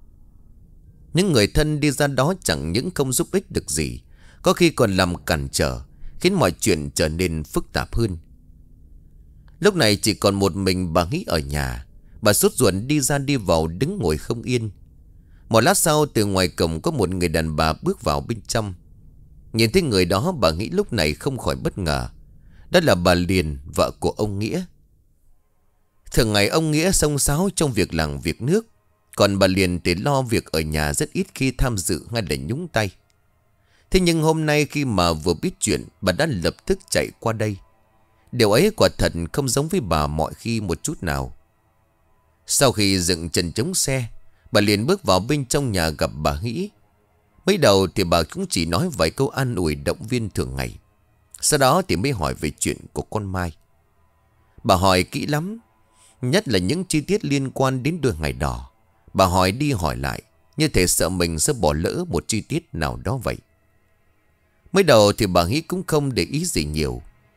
Những người thân đi ra đó chẳng những không giúp ích được gì, có khi còn làm cản trở, khiến mọi chuyện trở nên phức tạp hơn. Lúc này chỉ còn một mình bà Hí ở nhà. Bà sốt ruột đi ra đi vào, đứng ngồi không yên. Một lát sau, từ ngoài cổng có một người đàn bà bước vào bên trong. Nhìn thấy người đó, bà nghĩ lúc này không khỏi bất ngờ. Đó là bà Liền, vợ của ông Nghĩa. Thường ngày ông Nghĩa xông xáo trong việc làng việc nước, còn bà Liền thì lo việc ở nhà, rất ít khi tham dự hay là nhúng tay. Thế nhưng hôm nay khi mà vừa biết chuyện, bà đã lập tức chạy qua đây. Điều ấy quả thật không giống với bà mọi khi một chút nào. Sau khi dựng chân chống xe, bà liền bước vào bên trong nhà gặp bà Nghĩ. Mới đầu thì bà cũng chỉ nói vài câu an ủi động viên thường ngày. Sau đó thì mới hỏi về chuyện của con Mai. Bà hỏi kỹ lắm, nhất là những chi tiết liên quan đến đôi hài đỏ. Bà hỏi đi hỏi lại, như thể sợ mình sẽ bỏ lỡ một chi tiết nào đó vậy. Mới đầu thì bà Nghĩ cũng không để ý gì nhiều.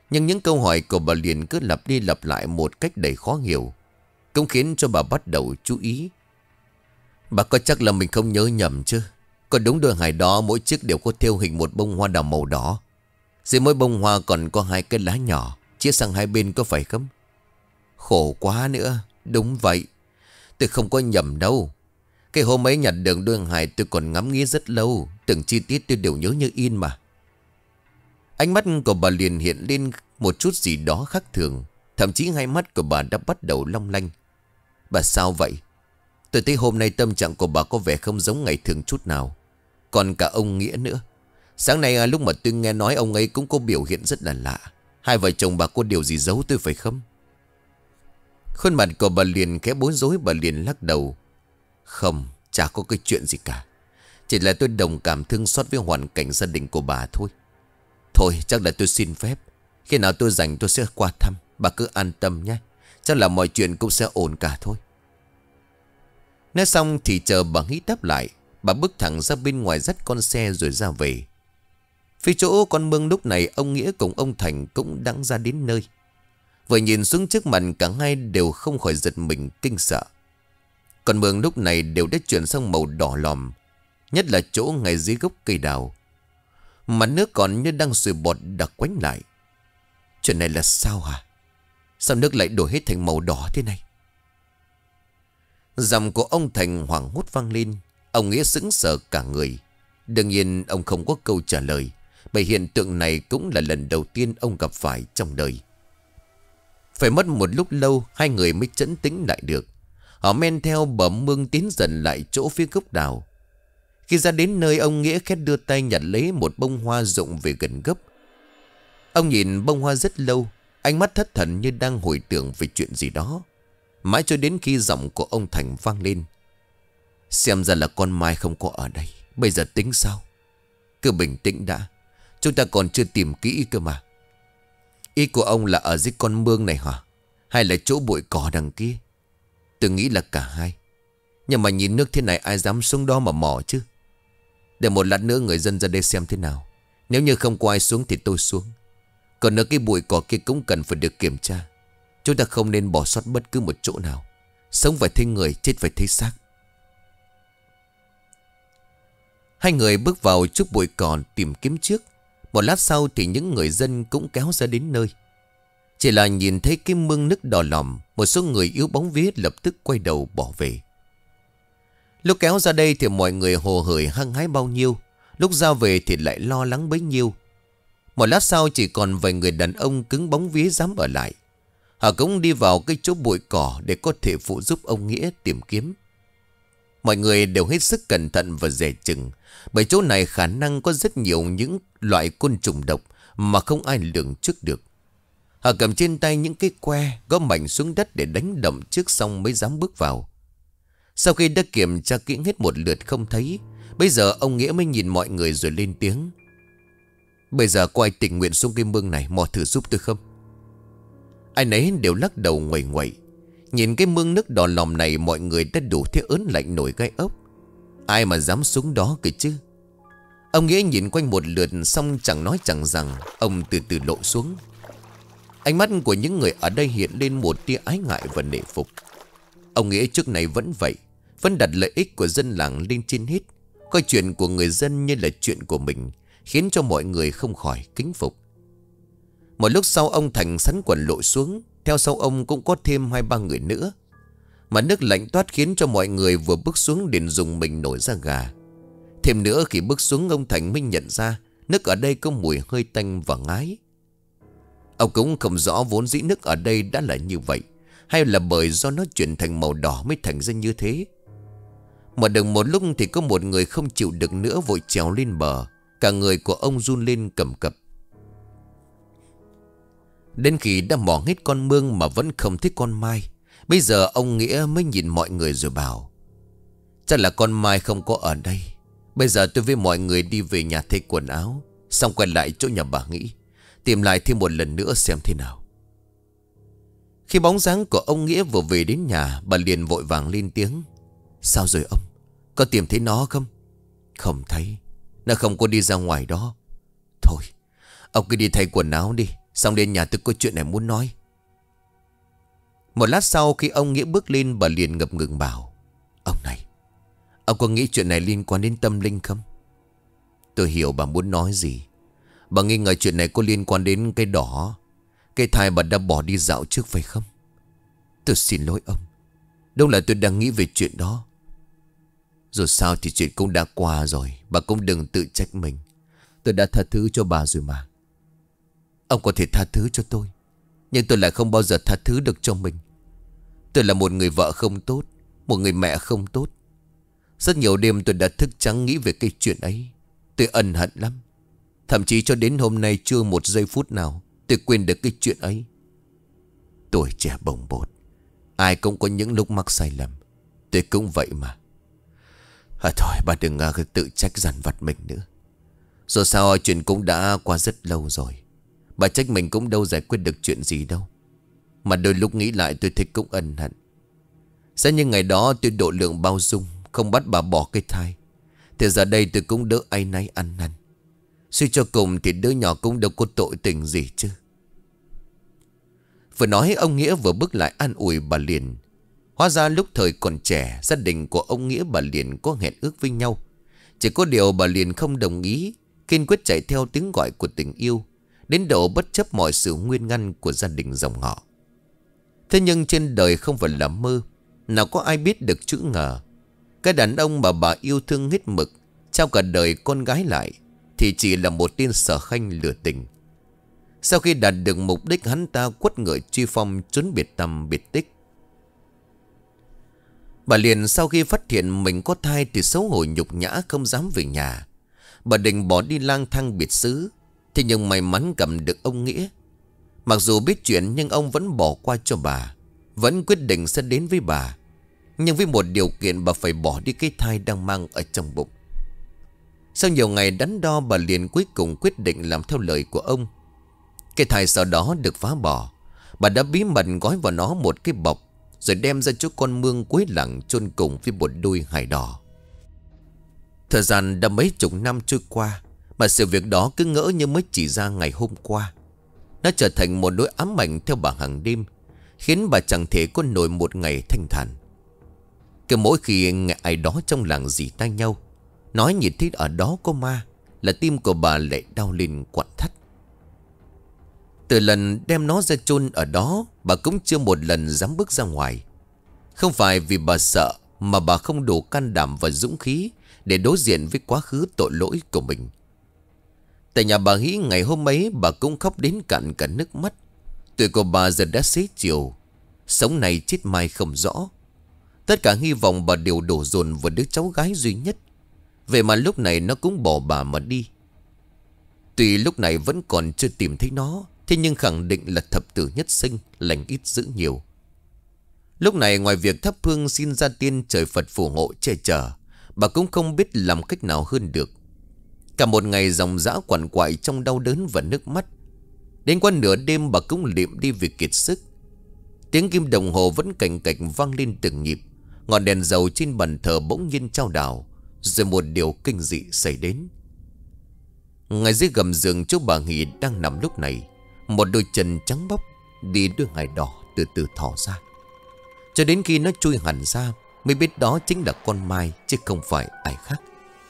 Nhưng những câu hỏi của bà liền cứ lặp đi lặp lại một cách đầy khó hiểu, cũng khiến cho bà bắt đầu chú ý. Bà có chắc là mình không nhớ nhầm chứ? Có đúng đôi hài đó mỗi chiếc đều có thêu hình một bông hoa đào màu đỏ. Dưới mỗi bông hoa còn có hai cái lá nhỏ chia sang hai bên, có phải không? Khổ quá nữa. Đúng vậy, tôi không có nhầm đâu. Cái hôm ấy nhặt được đôi hài tôi còn ngắm nghía rất lâu. Từng chi tiết tôi đều nhớ như in mà. Ánh mắt của bà liền hiện lên một chút gì đó khác thường. Thậm chí hai mắt của bà đã bắt đầu long lanh. Bà sao vậy? Tôi thấy hôm nay tâm trạng của bà có vẻ không giống ngày thường chút nào. Còn cả ông Nghĩa nữa. Sáng nay lúc mà tôi nghe nói ông ấy cũng có biểu hiện rất là lạ. Hai vợ chồng bà có điều gì giấu tôi phải không? Khuôn mặt của bà liền khẽ bối rối. Bà liền lắc đầu. Không, chả có cái chuyện gì cả. Chỉ là tôi đồng cảm thương xót với hoàn cảnh gia đình của bà thôi. Thôi chắc là tôi xin phép. Khi nào tôi rảnh tôi sẽ qua thăm. Bà cứ an tâm nhé. Chắc là mọi chuyện cũng sẽ ổn cả thôi. Nói xong thì chờ bà nghĩ đáp lại. Bà bước thẳng ra bên ngoài dắt con xe rồi ra về. Phía chỗ con Mương lúc này ông Nghĩa cùng ông Thành cũng đang ra đến nơi. Vừa nhìn xuống trước mặt cả hai đều không khỏi giật mình kinh sợ. Con Mương lúc này đều đã chuyển sang màu đỏ lòm. Nhất là chỗ ngay dưới gốc cây đào. Mặt nước còn như đang sùi bọt đặc quánh lại. Chuyện này là sao hả? Sao nước lại đổi hết thành màu đỏ thế này? Giọng của ông Thành hoảng hốt vang lên. Ông Nghĩa sững sờ cả người. Đương nhiên ông không có câu trả lời, bởi hiện tượng này cũng là lần đầu tiên ông gặp phải trong đời. Phải mất một lúc lâu hai người mới trấn tĩnh lại được. Họ men theo bờ mương tiến dần lại chỗ phía gốc đào. Khi ra đến nơi, ông Nghĩa khét đưa tay nhặt lấy một bông hoa rụng về gần gốc. Ông nhìn bông hoa rất lâu, ánh mắt thất thần như đang hồi tưởng về chuyện gì đó. Mãi cho đến khi giọng của ông Thành vang lên. Xem ra là con Mai không có ở đây. Bây giờ tính sao? Cứ bình tĩnh đã. Chúng ta còn chưa tìm kỹ cơ mà. Ý của ông là ở dưới con mương này hả? Hay là chỗ bụi cỏ đằng kia? Tôi nghĩ là cả hai. Nhưng mà nhìn nước thế này ai dám xuống đó mà mò chứ? Để một lát nữa người dân ra đây xem thế nào. Nếu như không có ai xuống thì tôi xuống. Còn ở cái bụi cỏ kia cũng cần phải được kiểm tra. Chúng ta không nên bỏ sót bất cứ một chỗ nào. Sống phải thấy người, chết phải thấy xác. Hai người bước vào chút bụi cỏ tìm kiếm trước. Một lát sau thì những người dân cũng kéo ra đến nơi. Chỉ là nhìn thấy cái mương nước đỏ lòm, một số người yếu bóng vía lập tức quay đầu bỏ về. Lúc kéo ra đây thì mọi người hồ hởi hăng hái bao nhiêu. Lúc ra về thì lại lo lắng bấy nhiêu. Một lát sau chỉ còn vài người đàn ông cứng bóng vía dám ở lại. Họ cũng đi vào cái chỗ bụi cỏ để có thể phụ giúp ông Nghĩa tìm kiếm. Mọi người đều hết sức cẩn thận và dè chừng, bởi chỗ này khả năng có rất nhiều những loại côn trùng độc mà không ai lường trước được. Họ cầm trên tay những cái que, gõ mạnh xuống đất để đánh đậm trước xong mới dám bước vào. Sau khi đã kiểm tra kỹ hết một lượt không thấy, bây giờ ông Nghĩa mới nhìn mọi người rồi lên tiếng. Bây giờ có ai tình nguyện xuống cái mương này mò thử giúp tôi không? Ai nấy đều lắc đầu nguậy nguậy. Nhìn cái mương nước đỏ lòm này mọi người đã đủ thế ớn lạnh nổi gai ốc. Ai mà dám xuống đó kìa chứ? Ông Nghĩa nhìn quanh một lượt xong chẳng nói chẳng rằng, ông từ từ lộ xuống. Ánh mắt của những người ở đây hiện lên một tia ái ngại và nể phục. Ông Nghĩa trước này vẫn vậy, vẫn đặt lợi ích của dân làng lên trên hết, coi chuyện của người dân như là chuyện của mình, khiến cho mọi người không khỏi kính phục. Một lúc sau ông Thành sắn quần lộ xuống. Theo sau ông cũng có thêm hai ba người nữa. Mà nước lạnh toát khiến cho mọi người vừa bước xuống liền dùng mình nổi da gà. Thêm nữa khi bước xuống ông Thành mới nhận ra nước ở đây có mùi hơi tanh và ngái. Ông cũng không rõ vốn dĩ nước ở đây đã là như vậy, hay là bởi do nó chuyển thành màu đỏ mới thành ra như thế. Mà được một lúc thì có một người không chịu được nữa vội trèo lên bờ. Cả người của ông run lên cầm cập. Đến khi đã mò hết con mương mà vẫn không thấy con Mai, bây giờ ông Nghĩa mới nhìn mọi người rồi bảo: chắc là con Mai không có ở đây. Bây giờ tôi với mọi người đi về nhà thay quần áo, xong quay lại chỗ nhà bà Nghĩ, tìm lại thêm một lần nữa xem thế nào. Khi bóng dáng của ông Nghĩa vừa về đến nhà, bà liền vội vàng lên tiếng: sao rồi ông? Có tìm thấy nó không? Không thấy. Nó không có đi ra ngoài đó. Thôi, ông cứ đi thay quần áo đi.
Xong đến nhà tôi có chuyện này muốn nói. Một lát sau khi ông Nghĩa bước lên, bà liền ngập ngừng bảo: Ông này, ông có nghĩ chuyện này liên quan đến tâm linh không? Tôi hiểu bà muốn nói gì. Bà nghi ngờ chuyện này có liên quan đến cái đỏ, cái thai bà đã bỏ đi dạo trước phải không? Tôi xin lỗi ông, đâu là tôi đang nghĩ về chuyện đó. Dù sao thì chuyện cũng đã qua rồi, bà cũng đừng tự trách mình. Tôi đã tha thứ cho bà rồi mà. Ông có thể tha thứ cho tôi, nhưng tôi lại không bao giờ tha thứ được cho mình. Tôi là một người vợ không tốt, một người mẹ không tốt. Rất nhiều đêm tôi đã thức trắng nghĩ về cái chuyện ấy. Tôi ân hận lắm. Thậm chí cho đến hôm nay chưa một giây phút nào tôi quên được cái chuyện ấy. Tuổi trẻ bồng bột, ai cũng có những lúc mắc sai lầm. Tôi cũng vậy mà. À thôi, bà đừng uh, tự trách dằn vặt mình nữa. Dù sao chuyện cũng đã qua rất lâu rồi. Bà trách mình cũng đâu giải quyết được chuyện gì đâu. Mà đôi lúc nghĩ lại tôi thấy cũng ân hận. Sẽ như ngày đó tôi độ lượng bao dung, không bắt bà bỏ cái thai, thì giờ đây tôi cũng đỡ áy náy ăn năn. Suy cho cùng thì đứa nhỏ cũng đâu có tội tình gì chứ. Vừa nói ông Nghĩa vừa bước lại an ủi bà liền. Hóa ra lúc thời còn trẻ, gia đình của ông Nghĩa bà liền có hẹn ước với nhau. Chỉ có điều bà liền không đồng ý, kiên quyết chạy theo tiếng gọi của tình yêu, đến độ bất chấp mọi sự nguyên ngăn của gia đình dòng họ. Thế nhưng trên đời không phải là mơ, nào có ai biết được chữ ngờ. Cái đàn ông mà bà yêu thương hết mực, trao cả đời con gái lại, thì chỉ là một tên sở khanh lừa tình. Sau khi đạt được mục đích, hắn ta quất ngựa truy phong trốn biệt tăm biệt tích. Bà liền sau khi phát hiện mình có thai thì xấu hổ nhục nhã không dám về nhà. Bà định bỏ đi lang thang biệt xứ. Thế nhưng may mắn gặp được ông Nghĩa. Mặc dù biết chuyện nhưng ông vẫn bỏ qua cho bà, vẫn quyết định sẽ đến với bà, nhưng với một điều kiện bà phải bỏ đi cái thai đang mang ở trong bụng. Sau nhiều ngày đắn đo, bà liền cuối cùng quyết định làm theo lời của ông. Cái thai sau đó được phá bỏ. Bà đã bí mật gói vào nó một cái bọc, rồi đem ra chỗ con mương cuối làng chôn cùng với một đôi hài đỏ. Thời gian đã mấy chục năm trôi qua, mà sự việc đó cứ ngỡ như mới chỉ ra ngày hôm qua. Nó trở thành một nỗi ám ảnh theo bà hàng đêm, khiến bà chẳng thể có nổi một ngày thanh thản. Cứ mỗi khi nghe ai đó trong làng rỉ tai nhau, nói nhìn thấy ở đó có ma, là tim của bà lại đau lên quặn thắt. Từ lần đem nó ra chôn ở đó, bà cũng chưa một lần dám bước ra ngoài. Không phải vì bà sợ, mà bà không đủ can đảm và dũng khí để đối diện với quá khứ tội lỗi của mình. Tại nhà bà Hĩ ngày hôm ấy, bà cũng khóc đến cạn cả nước mắt. Tuổi của bà giờ đã xế chiều, sống này chết mai không rõ. Tất cả hy vọng bà đều đổ dồn vào đứa cháu gái duy nhất. Vậy mà lúc này nó cũng bỏ bà mà đi. Tuy lúc này vẫn còn chưa tìm thấy nó, thế nhưng khẳng định là thập tử nhất sinh, lành ít dữ nhiều. Lúc này ngoài việc thắp hương xin gia tiên trời Phật phù hộ che chở, bà cũng không biết làm cách nào hơn được. Cả một ngày dòng dã quằn quại trong đau đớn và nước mắt. Đến qua nửa đêm bà cũng liệm đi vì kiệt sức. Tiếng kim đồng hồ vẫn cành cạch vang lên từng nhịp. Ngọn đèn dầu trên bàn thờ bỗng nhiên chao đảo. Rồi một điều kinh dị xảy đến. Ngay dưới gầm giường chỗ bà Nghị đang nằm lúc này, một đôi chân trắng bóc đi đôi hài đỏ từ từ thò ra. Cho đến khi nó chui hẳn ra mới biết đó chính là con Mai, chứ không phải ai khác.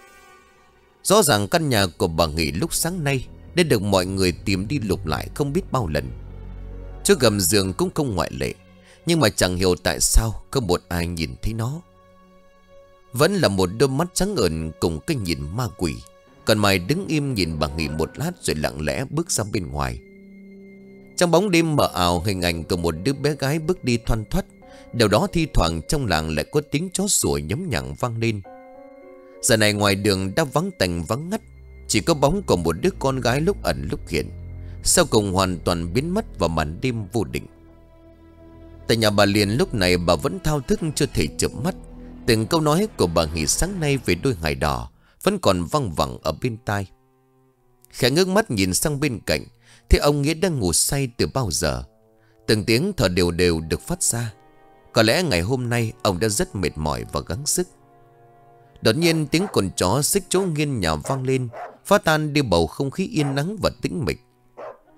Rõ ràng căn nhà của bà Nghị lúc sáng nay đã được mọi người tìm đi lục lại không biết bao lần. Chỗ gầm giường cũng không ngoại lệ. Nhưng mà chẳng hiểu tại sao không một ai nhìn thấy nó. Vẫn là một đôi mắt trắng ẩn cùng cái nhìn ma quỷ. Còn Mai đứng im nhìn bà Nghị một lát rồi lặng lẽ bước ra bên ngoài. Trong bóng đêm mờ ảo, hình ảnh của một đứa bé gái bước đi thoăn thoắt. Điều đó thi thoảng trong làng lại có tiếng chó sủa nhấm nhặng vang lên. Giờ này ngoài đường đã vắng tành vắng ngắt, chỉ có bóng của một đứa con gái lúc ẩn lúc hiện, sau cùng hoàn toàn biến mất vào màn đêm vô định. Tại nhà bà Liền lúc này bà vẫn thao thức chưa thể chợp mắt. Từng câu nói của bà Nghị sáng nay về đôi hài đỏ vẫn còn văng vẳng ở bên tai. Khẽ ngước mắt nhìn sang bên cạnh, thì ông Nghĩa đang ngủ say từ bao giờ. Từng tiếng thở đều đều được phát ra. Có lẽ ngày hôm nay ông đã rất mệt mỏi và gắng sức. Đột nhiên tiếng con chó xích chỗ nghiêng nhà vang lên, phá tan đi bầu không khí yên nắng và tĩnh mịch.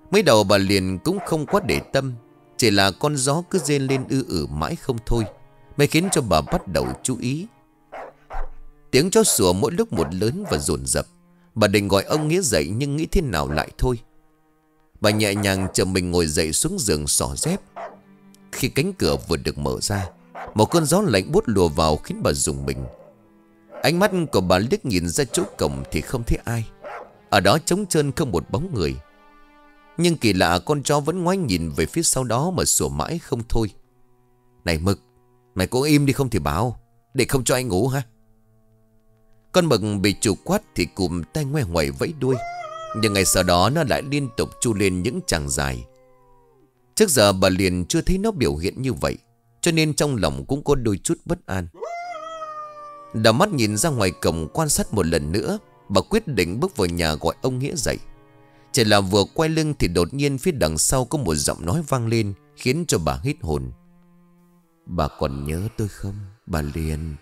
Mới đầu bà liền cũng không quá để tâm, chỉ là con gió cứ rên lên ư ử mãi không thôi, mới khiến cho bà bắt đầu chú ý. Tiếng chó sủa mỗi lúc một lớn và dồn dập. Bà định gọi ông Nghĩa dậy nhưng nghĩ thế nào lại thôi. Bà nhẹ nhàng chở mình ngồi dậy xuống giường xỏ dép. Khi cánh cửa vừa được mở ra, một cơn gió lạnh buốt lùa vào khiến bà rùng mình. Ánh mắt của bà liếc nhìn ra chỗ cổng thì không thấy ai. Ở đó trống trơn không một bóng người. Nhưng kỳ lạ, con chó vẫn ngoái nhìn về phía sau đó mà sủa mãi không thôi. Này Mực, mày có im đi không thì báo, để không cho anh ngủ ha. Con Mực bị chủ quát thì cụm tay ngoe ngoẩy vẫy đuôi. Nhưng ngày sau đó nó lại liên tục chu lên những tràng dài. Trước giờ bà liền chưa thấy nó biểu hiện như vậy, cho nên trong lòng cũng có đôi chút bất an. Đảo mắt nhìn ra ngoài cổng quan sát một lần nữa, bà quyết định bước vào nhà gọi ông Nghĩa dậy. Chỉ là vừa quay lưng thì đột nhiên phía đằng sau có một giọng nói vang lên, khiến cho bà hít hồn. Bà còn nhớ tôi không, bà Liên?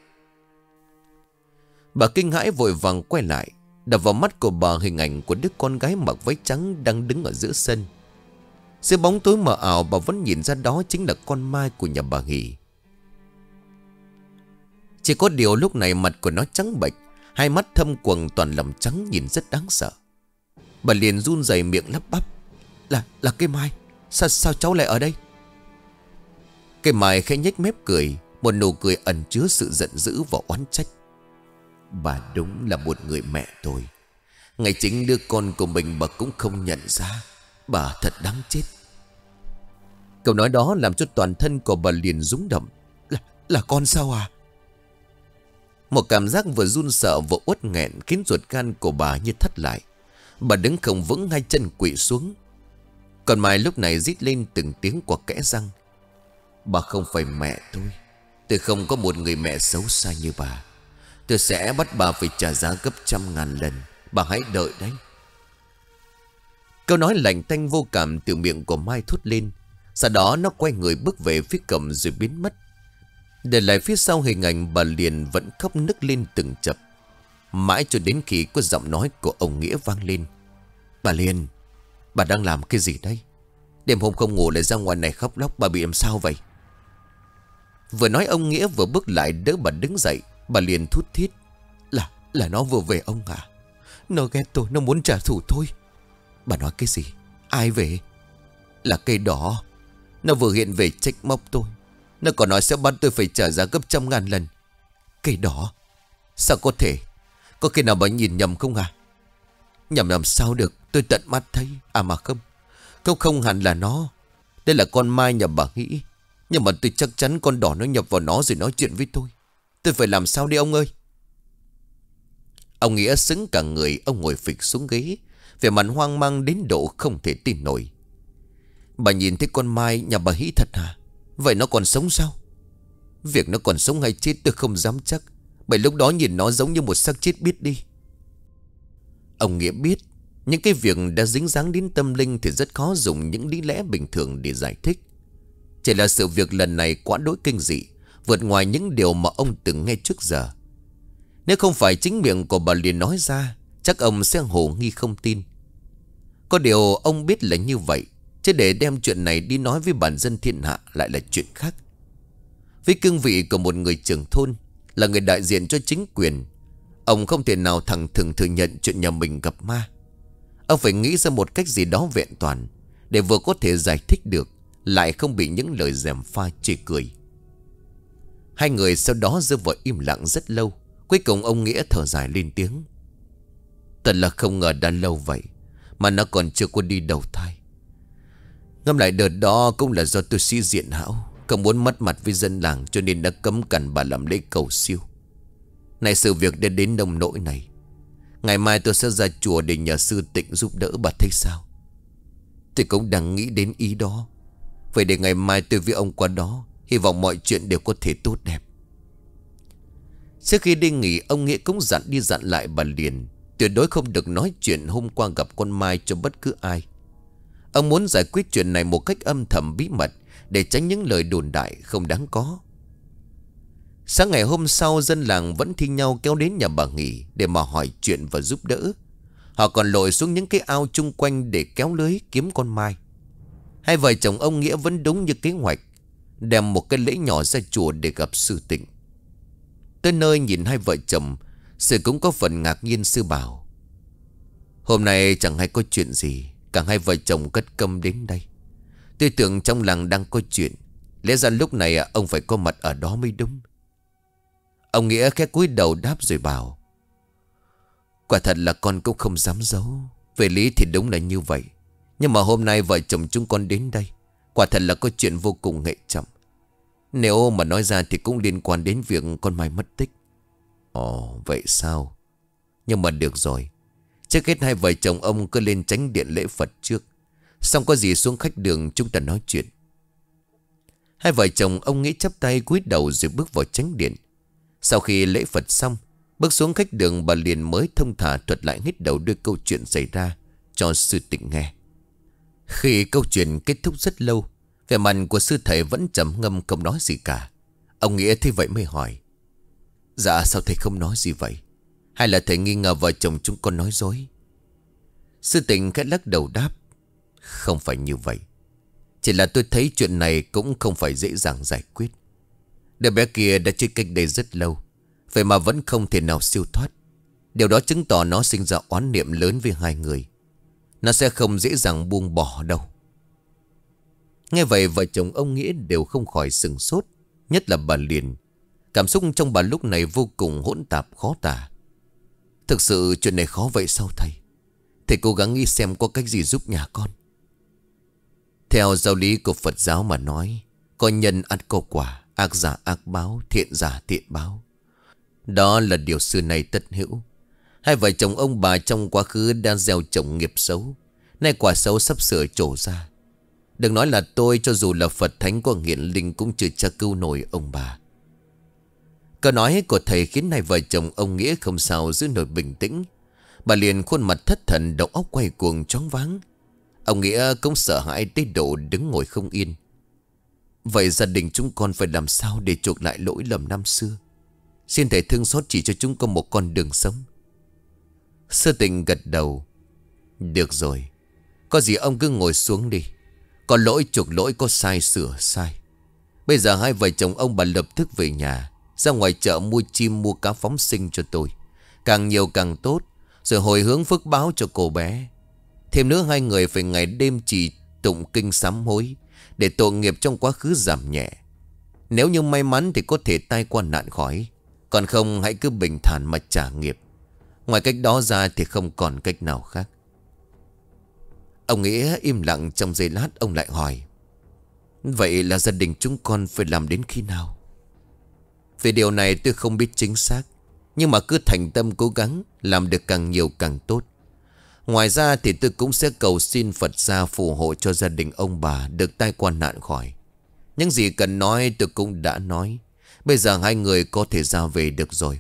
Bà kinh hãi vội vàng quay lại. Đập vào mắt của bà hình ảnh của đứa con gái mặc váy trắng đang đứng ở giữa sân. Dưới bóng tối mờ ảo, bà vẫn nhìn ra đó chính là con Mai của nhà bà Hỷ. Chỉ có điều lúc này mặt của nó trắng bệch, hai mắt thâm quầng toàn lầm trắng nhìn rất đáng sợ. Bà liền run rẩy miệng lắp bắp. Là, là cái Mai, sao, sao cháu lại ở đây? Cái Mai khẽ nhếch mép cười, một nụ cười ẩn chứa sự giận dữ và oán trách. Bà đúng là một người mẹ tôi. Ngay chính đứa con của mình bà cũng không nhận ra. Bà thật đáng chết. Câu nói đó làm cho toàn thân của bà liền rúng động. Là, là con sao à? Một cảm giác vừa run sợ vừa uất nghẹn khiến ruột gan của bà như thắt lại. Bà đứng không vững, hai chân quỵ xuống. Còn Mai lúc này rít lên từng tiếng qua kẽ răng. Bà không phải mẹ tôi. Tôi không có một người mẹ xấu xa như bà. Tôi sẽ bắt bà phải trả giá gấp trăm ngàn lần. Bà hãy đợi đấy. Câu nói lạnh tanh vô cảm từ miệng của Mai thốt lên. Sau đó nó quay người bước về phía cổng rồi biến mất. Để lại phía sau hình ảnh bà liền vẫn khóc nức lên từng chập. Mãi cho đến khi có giọng nói của ông Nghĩa vang lên. Bà Liên, bà đang làm cái gì đây? Đêm hôm không ngủ lại ra ngoài này khóc lóc, bà bị làm sao vậy? Vừa nói ông Nghĩa vừa bước lại đỡ bà đứng dậy. Bà liền thút thít. Là, là nó vừa về ông à? Nó ghét tôi, nó muốn trả thù tôi. Bà nói cái gì? Ai về? Là cây đỏ. Nó vừa hiện về trách móc tôi. Nó còn nói sẽ bắt tôi phải trả giá gấp trăm ngàn lần. Cây đỏ? Sao có thể? Có khi nào bà nhìn nhầm không à? Nhầm làm sao được? Tôi tận mắt thấy. À mà không, không không hẳn là nó. Đây là con Mai nhà bà nghĩ. Nhưng mà tôi chắc chắn con đỏ nó nhập vào nó rồi nói chuyện với tôi. Tôi phải làm sao đi ông ơi? Ông Nghĩa sững cả người. Ông ngồi phịch xuống ghế, vẻ mặt hoang mang đến độ không thể tin nổi. Bà nhìn thấy con Mai nhà bà Hỷ thật hả? Vậy nó còn sống sao? Việc nó còn sống hay chết tôi không dám chắc, bởi lúc đó nhìn nó giống như một xác chết biết đi. Ông Nghĩa biết những cái việc đã dính dáng đến tâm linh thì rất khó dùng những lý lẽ bình thường để giải thích. Chỉ là sự việc lần này quá đối kinh dị, vượt ngoài những điều mà ông từng nghe trước giờ. Nếu không phải chính miệng của bà liền nói ra, chắc ông sẽ hồ nghi không tin. Có điều ông biết là như vậy, chứ để đem chuyện này đi nói với bản dân thiên hạ lại là chuyện khác. Với cương vị của một người trưởng thôn, là người đại diện cho chính quyền, ông không thể nào thẳng thừng thừa nhận chuyện nhà mình gặp ma. Ông phải nghĩ ra một cách gì đó vẹn toàn, để vừa có thể giải thích được, lại không bị những lời gièm pha chê cười. Hai người sau đó rơi vào im lặng rất lâu. Cuối cùng ông Nghĩa thở dài lên tiếng. Thật là không ngờ đã lâu vậy mà nó còn chưa có đi đầu thai. Ngẫm lại đợt đó cũng là do tôi sĩ diện hão, không muốn mất mặt với dân làng, cho nên đã cấm cản bà làm lễ cầu siêu. Này sự việc đã đến nông nỗi này, ngày mai tôi sẽ ra chùa để nhờ sư Tịnh giúp đỡ, bà thấy sao? Tôi cũng đang nghĩ đến ý đó. Vậy để ngày mai tôi với ông qua đó, hy vọng mọi chuyện đều có thể tốt đẹp. Trước khi đi nghỉ, ông Nghĩa cũng dặn đi dặn lại bà liền, tuyệt đối không được nói chuyện hôm qua gặp con Mai cho bất cứ ai. Ông muốn giải quyết chuyện này một cách âm thầm bí mật, để tránh những lời đồn đại không đáng có. Sáng ngày hôm sau, dân làng vẫn thi nhau kéo đến nhà bà Nghỉ để mà hỏi chuyện và giúp đỡ. Họ còn lội xuống những cái ao chung quanh để kéo lưới kiếm con mai. Hai vợ chồng ông Nghĩa vẫn đúng như kế hoạch, đem một cái lễ nhỏ ra chùa để gặp sư Tịnh. Tới nơi nhìn hai vợ chồng, sư cũng có phần ngạc nhiên. Sư bảo: hôm nay chẳng hay có chuyện gì, cả hai vợ chồng cất câm đến đây. Tôi tưởng trong làng đang có chuyện, lẽ ra lúc này ông phải có mặt ở đó mới đúng. Ông Nghĩa khẽ cúi đầu đáp rồi bảo: quả thật là con cũng không dám giấu. Về lý thì đúng là như vậy, nhưng mà hôm nay vợ chồng chúng con đến đây, quả thật là có chuyện vô cùng hệ trọng. Nếu mà nói ra thì cũng liên quan đến việc con Mai mất tích. Ồ, vậy sao? Nhưng mà được rồi, trước hết hai vợ chồng ông cứ lên chánh điện lễ Phật trước, xong có gì xuống khách đường chúng ta nói chuyện. Hai vợ chồng ông Nghĩa chắp tay cúi đầu rồi bước vào chánh điện. Sau khi lễ Phật xong, bước xuống khách đường, bà liền mới thông thả thuật lại hết đầu đuôi câu chuyện xảy ra cho sư Tịnh nghe. Khi câu chuyện kết thúc rất lâu, vẻ mặt của sư thầy vẫn trầm ngâm không nói gì cả. Ông Nghĩa thấy vậy mới hỏi: dạ sao thầy không nói gì vậy? Hay là thầy nghi ngờ vợ chồng chúng con nói dối? Sư Tịnh khẽ lắc đầu đáp: không phải như vậy. Chỉ là tôi thấy chuyện này cũng không phải dễ dàng giải quyết. Đứa bé kia đã chết cách đây rất lâu, vậy mà vẫn không thể nào siêu thoát. Điều đó chứng tỏ nó sinh ra oán niệm lớn với hai người. Nó sẽ không dễ dàng buông bỏ đâu. Nghe vậy vợ chồng ông Nghĩa đều không khỏi sừng sốt, nhất là bà Liền. Cảm xúc trong bà lúc này vô cùng hỗn tạp khó tả. Thực sự chuyện này khó vậy sao thầy? Thầy cố gắng nghĩ xem có cách gì giúp nhà con. Theo giáo lý của Phật giáo mà nói, có nhân ắt có quả, ác giả ác báo, thiện giả thiện báo. Đó là điều xưa nay tất hữu. Hai vợ chồng ông bà trong quá khứ đã gieo trồng nghiệp xấu, nay quả xấu sắp sửa trổ ra. Đừng nói là tôi, cho dù là Phật Thánh có hiển linh cũng chưa chắc cứu nổi ông bà. Câu nói của thầy khiến hai vợ chồng ông Nghĩa không sao giữ nổi bình tĩnh. Bà liền khuôn mặt thất thần, đầu óc quay cuồng choáng váng. Ông Nghĩa cũng sợ hãi tới độ đứng ngồi không yên. Vậy gia đình chúng con phải làm sao để chuộc lại lỗi lầm năm xưa? Xin thầy thương xót chỉ cho chúng con một con đường sống. Sư Tịnh gật đầu: được rồi, có gì ông cứ ngồi xuống đi. Có lỗi chuộc lỗi, có sai sửa sai. Bây giờ hai vợ chồng ông bà lập tức về nhà, ra ngoài chợ mua chim mua cá phóng sinh cho tôi, càng nhiều càng tốt, rồi hồi hướng phước báo cho cô bé. Thêm nữa hai người phải ngày đêm trì tụng kinh sám hối, để tội nghiệp trong quá khứ giảm nhẹ. Nếu như may mắn thì có thể tai qua nạn khỏi, còn không hãy cứ bình thản mà trả nghiệp. Ngoài cách đó ra thì không còn cách nào khác. Ông Nghĩa im lặng trong giây lát, ông lại hỏi: vậy là gia đình chúng con phải làm đến khi nào? Về điều này tôi không biết chính xác, nhưng mà cứ thành tâm cố gắng, làm được càng nhiều càng tốt. Ngoài ra thì tôi cũng sẽ cầu xin Phật gia phù hộ cho gia đình ông bà được tai qua nạn khỏi. Những gì cần nói tôi cũng đã nói. Bây giờ hai người có thể ra về được rồi.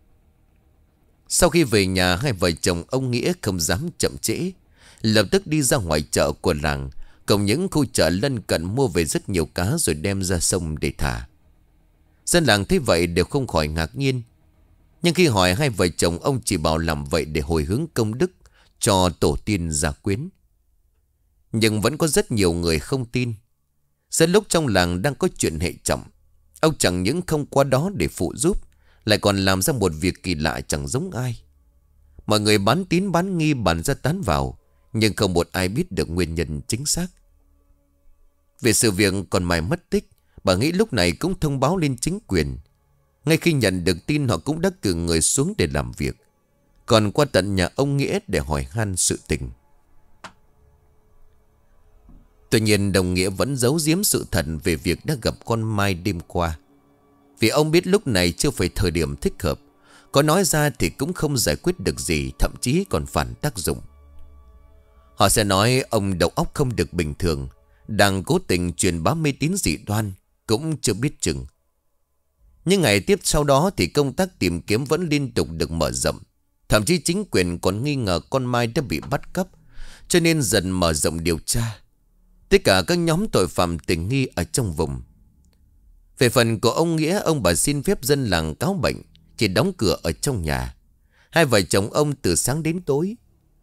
Sau khi về nhà, hai vợ chồng ông Nghĩa không dám chậm trễ, lập tức đi ra ngoài chợ của làng, cùng những khu chợ lân cận mua về rất nhiều cá rồi đem ra sông để thả. Dân làng thấy vậy đều không khỏi ngạc nhiên. Nhưng khi hỏi, hai vợ chồng ông chỉ bảo làm vậy để hồi hướng công đức cho tổ tiên gia quyến. Nhưng vẫn có rất nhiều người không tin. Giữa lúc trong làng đang có chuyện hệ trọng, ông chẳng những không qua đó để phụ giúp, lại còn làm ra một việc kỳ lạ chẳng giống ai. Mọi người bán tín bán nghi bàn ra tán vào, nhưng không một ai biết được nguyên nhân chính xác. Về sự việc còn Mai mất tích, bà nghĩ lúc này cũng thông báo lên chính quyền. Ngay khi nhận được tin, họ cũng đã cử người xuống để làm việc, còn qua tận nhà ông Nghĩa để hỏi han sự tình. Tuy nhiên đồng Nghĩa vẫn giấu giếm sự thật về việc đã gặp con Mai đêm qua, vì ông biết lúc này chưa phải thời điểm thích hợp. Có nói ra thì cũng không giải quyết được gì, thậm chí còn phản tác dụng. Họ sẽ nói ông đầu óc không được bình thường, đang cố tình truyền bá mê tín dị đoan, cũng chưa biết chừng. Nhưng ngày tiếp sau đó thì công tác tìm kiếm vẫn liên tục được mở rộng. Thậm chí chính quyền còn nghi ngờ con Mai đã bị bắt cóc, cho nên dần mở rộng điều tra tất cả các nhóm tội phạm tình nghi ở trong vùng. Về phần của ông Nghĩa, ông bà xin phép dân làng cáo bệnh, chỉ đóng cửa ở trong nhà. Hai vợ chồng ông từ sáng đến tối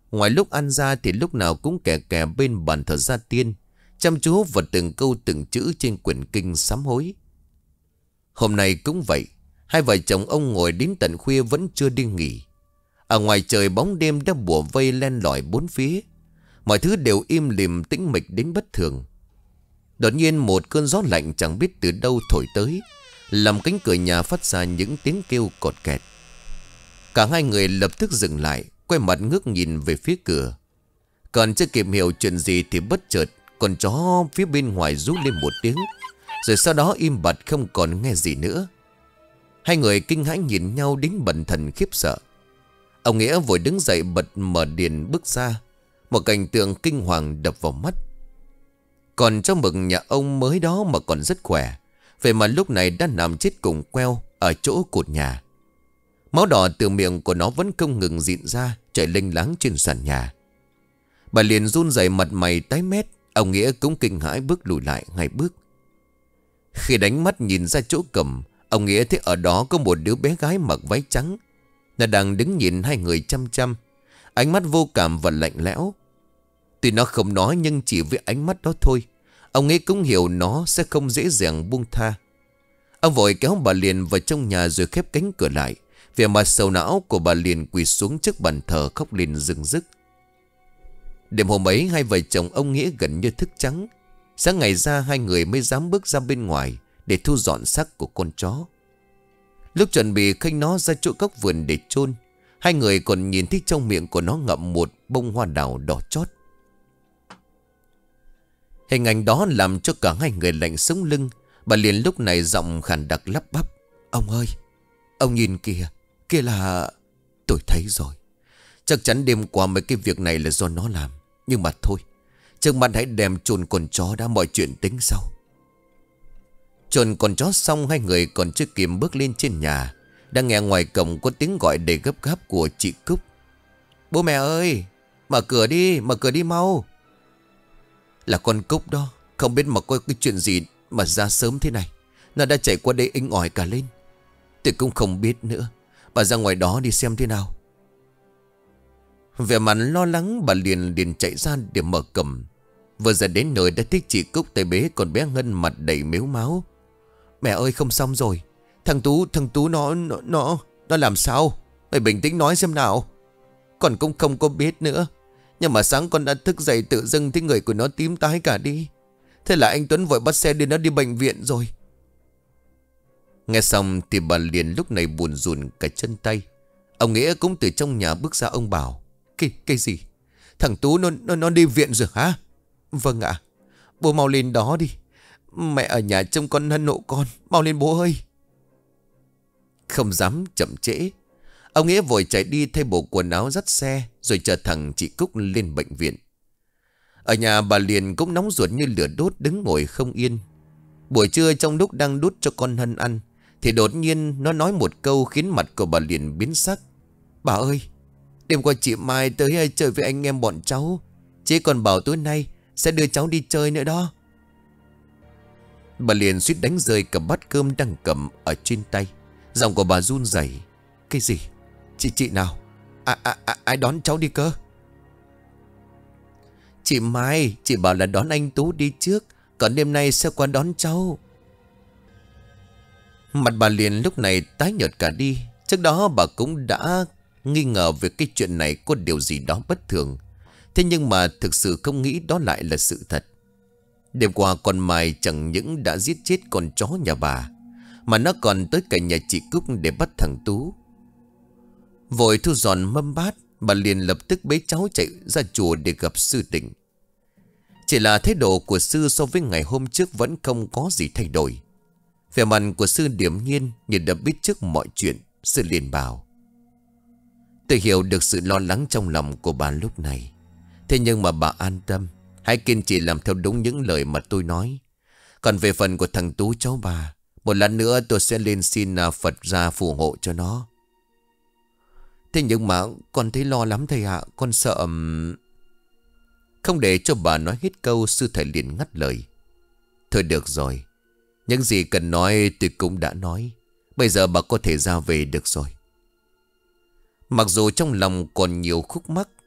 Ngoài lúc ăn ra thì lúc nào cũng kè kè bên bàn thờ gia tiên, chăm chú vào từng câu từng chữ trên quyển kinh sám hối. Hôm nay cũng vậy, hai vợ chồng ông ngồi đến tận khuya vẫn chưa đi nghỉ. Ở ngoài trời bóng đêm đã bủa vây len lỏi bốn phía. Mọi thứ đều im lìm tĩnh mịch đến bất thường. Đột nhiên một cơn gió lạnh chẳng biết từ đâu thổi tới, làm cánh cửa nhà phát ra những tiếng kêu cọt kẹt. Cả hai người lập tức dừng lại, quay mặt ngước nhìn về phía cửa. Còn chưa kịp hiểu chuyện gì thì bất chợt con chó phía bên ngoài rú lên một tiếng, rồi sau đó im bặt không còn nghe gì nữa. Hai người kinh hãi nhìn nhau đến bần thần khiếp sợ. Ông Nghĩa vội đứng dậy bật mở đèn bước ra. Một cảnh tượng kinh hoàng đập vào mắt. Còn trong Mực nhà ông mới đó mà còn rất khỏe, vậy mà lúc này đã nằm chết cùng queo ở chỗ cột nhà. Máu đỏ từ miệng của nó vẫn không ngừng rịn ra, chảy lênh láng trên sàn nhà. Bà liền run rẩy, mặt mày tái mét. Ông Nghĩa cũng kinh hãi bước lùi lại hai bước. Khi đánh mắt nhìn ra chỗ cầm, ông Nghĩa thấy ở đó có một đứa bé gái mặc váy trắng. Nó đang đứng nhìn hai người chăm chăm, ánh mắt vô cảm và lạnh lẽo. Tuy nó không nói nhưng chỉ với ánh mắt đó thôi, ông Nghĩa cũng hiểu nó sẽ không dễ dàng buông tha. Ông vội kéo bà liền vào trong nhà rồi khép cánh cửa lại. Vẻ mặt sầu não của bà liền quỳ xuống trước bàn thờ khóc lên rưng rức. Đêm hôm ấy hai vợ chồng ông Nghĩa gần như thức trắng. Sáng ngày ra hai người mới dám bước ra bên ngoài để thu dọn xác của con chó. Lúc chuẩn bị khênh nó ra chỗ góc vườn để chôn, hai người còn nhìn thấy trong miệng của nó ngậm một bông hoa đào đỏ chót. Hình ảnh đó làm cho cả hai người lạnh sống lưng. Bà liền lúc này giọng khàn đặc lắp bắp: "Ông ơi, ông nhìn kìa, kia là..." "Tôi thấy rồi. Chắc chắn đêm qua mấy cái việc này là do nó làm. Nhưng mà thôi, trước mắt hãy đem chôn con chó đã, mọi chuyện tính sau." Chôn con chó xong, hai người còn chưa kịp bước lên trên nhà, đang nghe ngoài cổng có tiếng gọi đầy gấp gáp của chị Cúc: "Bố mẹ ơi, mở cửa đi, mở cửa đi mau." Là con Cúc đó, không biết mà có cái chuyện gì mà ra sớm thế này. Nó đã chạy qua đây inh ỏi cả lên. Tôi cũng không biết nữa. Bà ra ngoài đó đi xem thế nào. Vẻ mặt lo lắng, bà liền liền chạy ra để mở cổng. Vừa ra đến nơi đã thấy chị Cúc tay bế con bé Ngân mặt đầy mếu máu. "Mẹ ơi, không xong rồi. Thằng Tú, thằng Tú nó, nó, nó, nó làm sao? Mày bình tĩnh nói xem nào." "Con cũng không có biết nữa. Nhưng mà sáng con đã thức dậy tự dưng thấy người của nó tím tái cả đi. Thế là anh Tuấn vội bắt xe đưa nó đi bệnh viện rồi." Nghe xong thì bà liền lúc này buồn rùn cả chân tay. Ông Nghĩa cũng từ trong nhà bước ra, ông bảo: Cái, cái gì? Thằng Tú nó, nó, nó đi viện rồi hả?" "Vâng ạ. Bố mau lên đó đi. Mẹ ở nhà trông con hân nộ con. Mau lên bố ơi." Không dám chậm trễ, ông Nghĩa vội chạy đi thay bộ quần áo dắt xe, rồi chờ thằng chị Cúc lên bệnh viện. Ở nhà bà liền cũng nóng ruột như lửa đốt, đứng ngồi không yên. Buổi trưa trong lúc đang đút cho con Hân ăn thì đột nhiên nó nói một câu khiến mặt của bà liền biến sắc: "Bà ơi, đêm qua chị Mai tới chơi với anh em bọn cháu. Chị còn bảo tối nay sẽ đưa cháu đi chơi nữa đó." Bà liền suýt đánh rơi cả bát cơm đang cầm ở trên tay. Giọng của bà run rẩy: "Cái gì? Chị chị nào? À, à, à, ai đón cháu đi cơ?" "Chị Mai, chị bảo là đón anh Tú đi trước, còn đêm nay sẽ qua đón cháu." Mặt bà liền lúc này tái nhợt cả đi. Trước đó bà cũng đã nghi ngờ về cái chuyện này có điều gì đó bất thường. Thế nhưng mà thực sự không nghĩ đó lại là sự thật. Đêm qua con Mai chẳng những đã giết chết con chó nhà bà, mà nó còn tới cả nhà chị Cúc để bắt thằng Tú. Vội thu dọn mâm bát, bà liền lập tức bế cháu chạy ra chùa để gặp sư Tịnh. Chỉ là thái độ của sư so với ngày hôm trước vẫn không có gì thay đổi. Vẻ mặt của sư điềm nhiên như đã biết trước mọi chuyện. Sư liền bảo: "Tôi hiểu được sự lo lắng trong lòng của bà lúc này. Thế nhưng mà bà an tâm, hãy kiên trì làm theo đúng những lời mà tôi nói. Còn về phần của thằng Tú cháu bà, một lát nữa tôi sẽ lên xin Phật ra phù hộ cho nó." "Thế nhưng mà con thấy lo lắm thầy ạ. Con sợ..." Không để cho bà nói hết câu, sư thầy liền ngắt lời: "Thôi được rồi. Những gì cần nói tôi cũng đã nói. Bây giờ bà có thể ra về được rồi." Mặc dù trong lòng còn nhiều khúc mắc,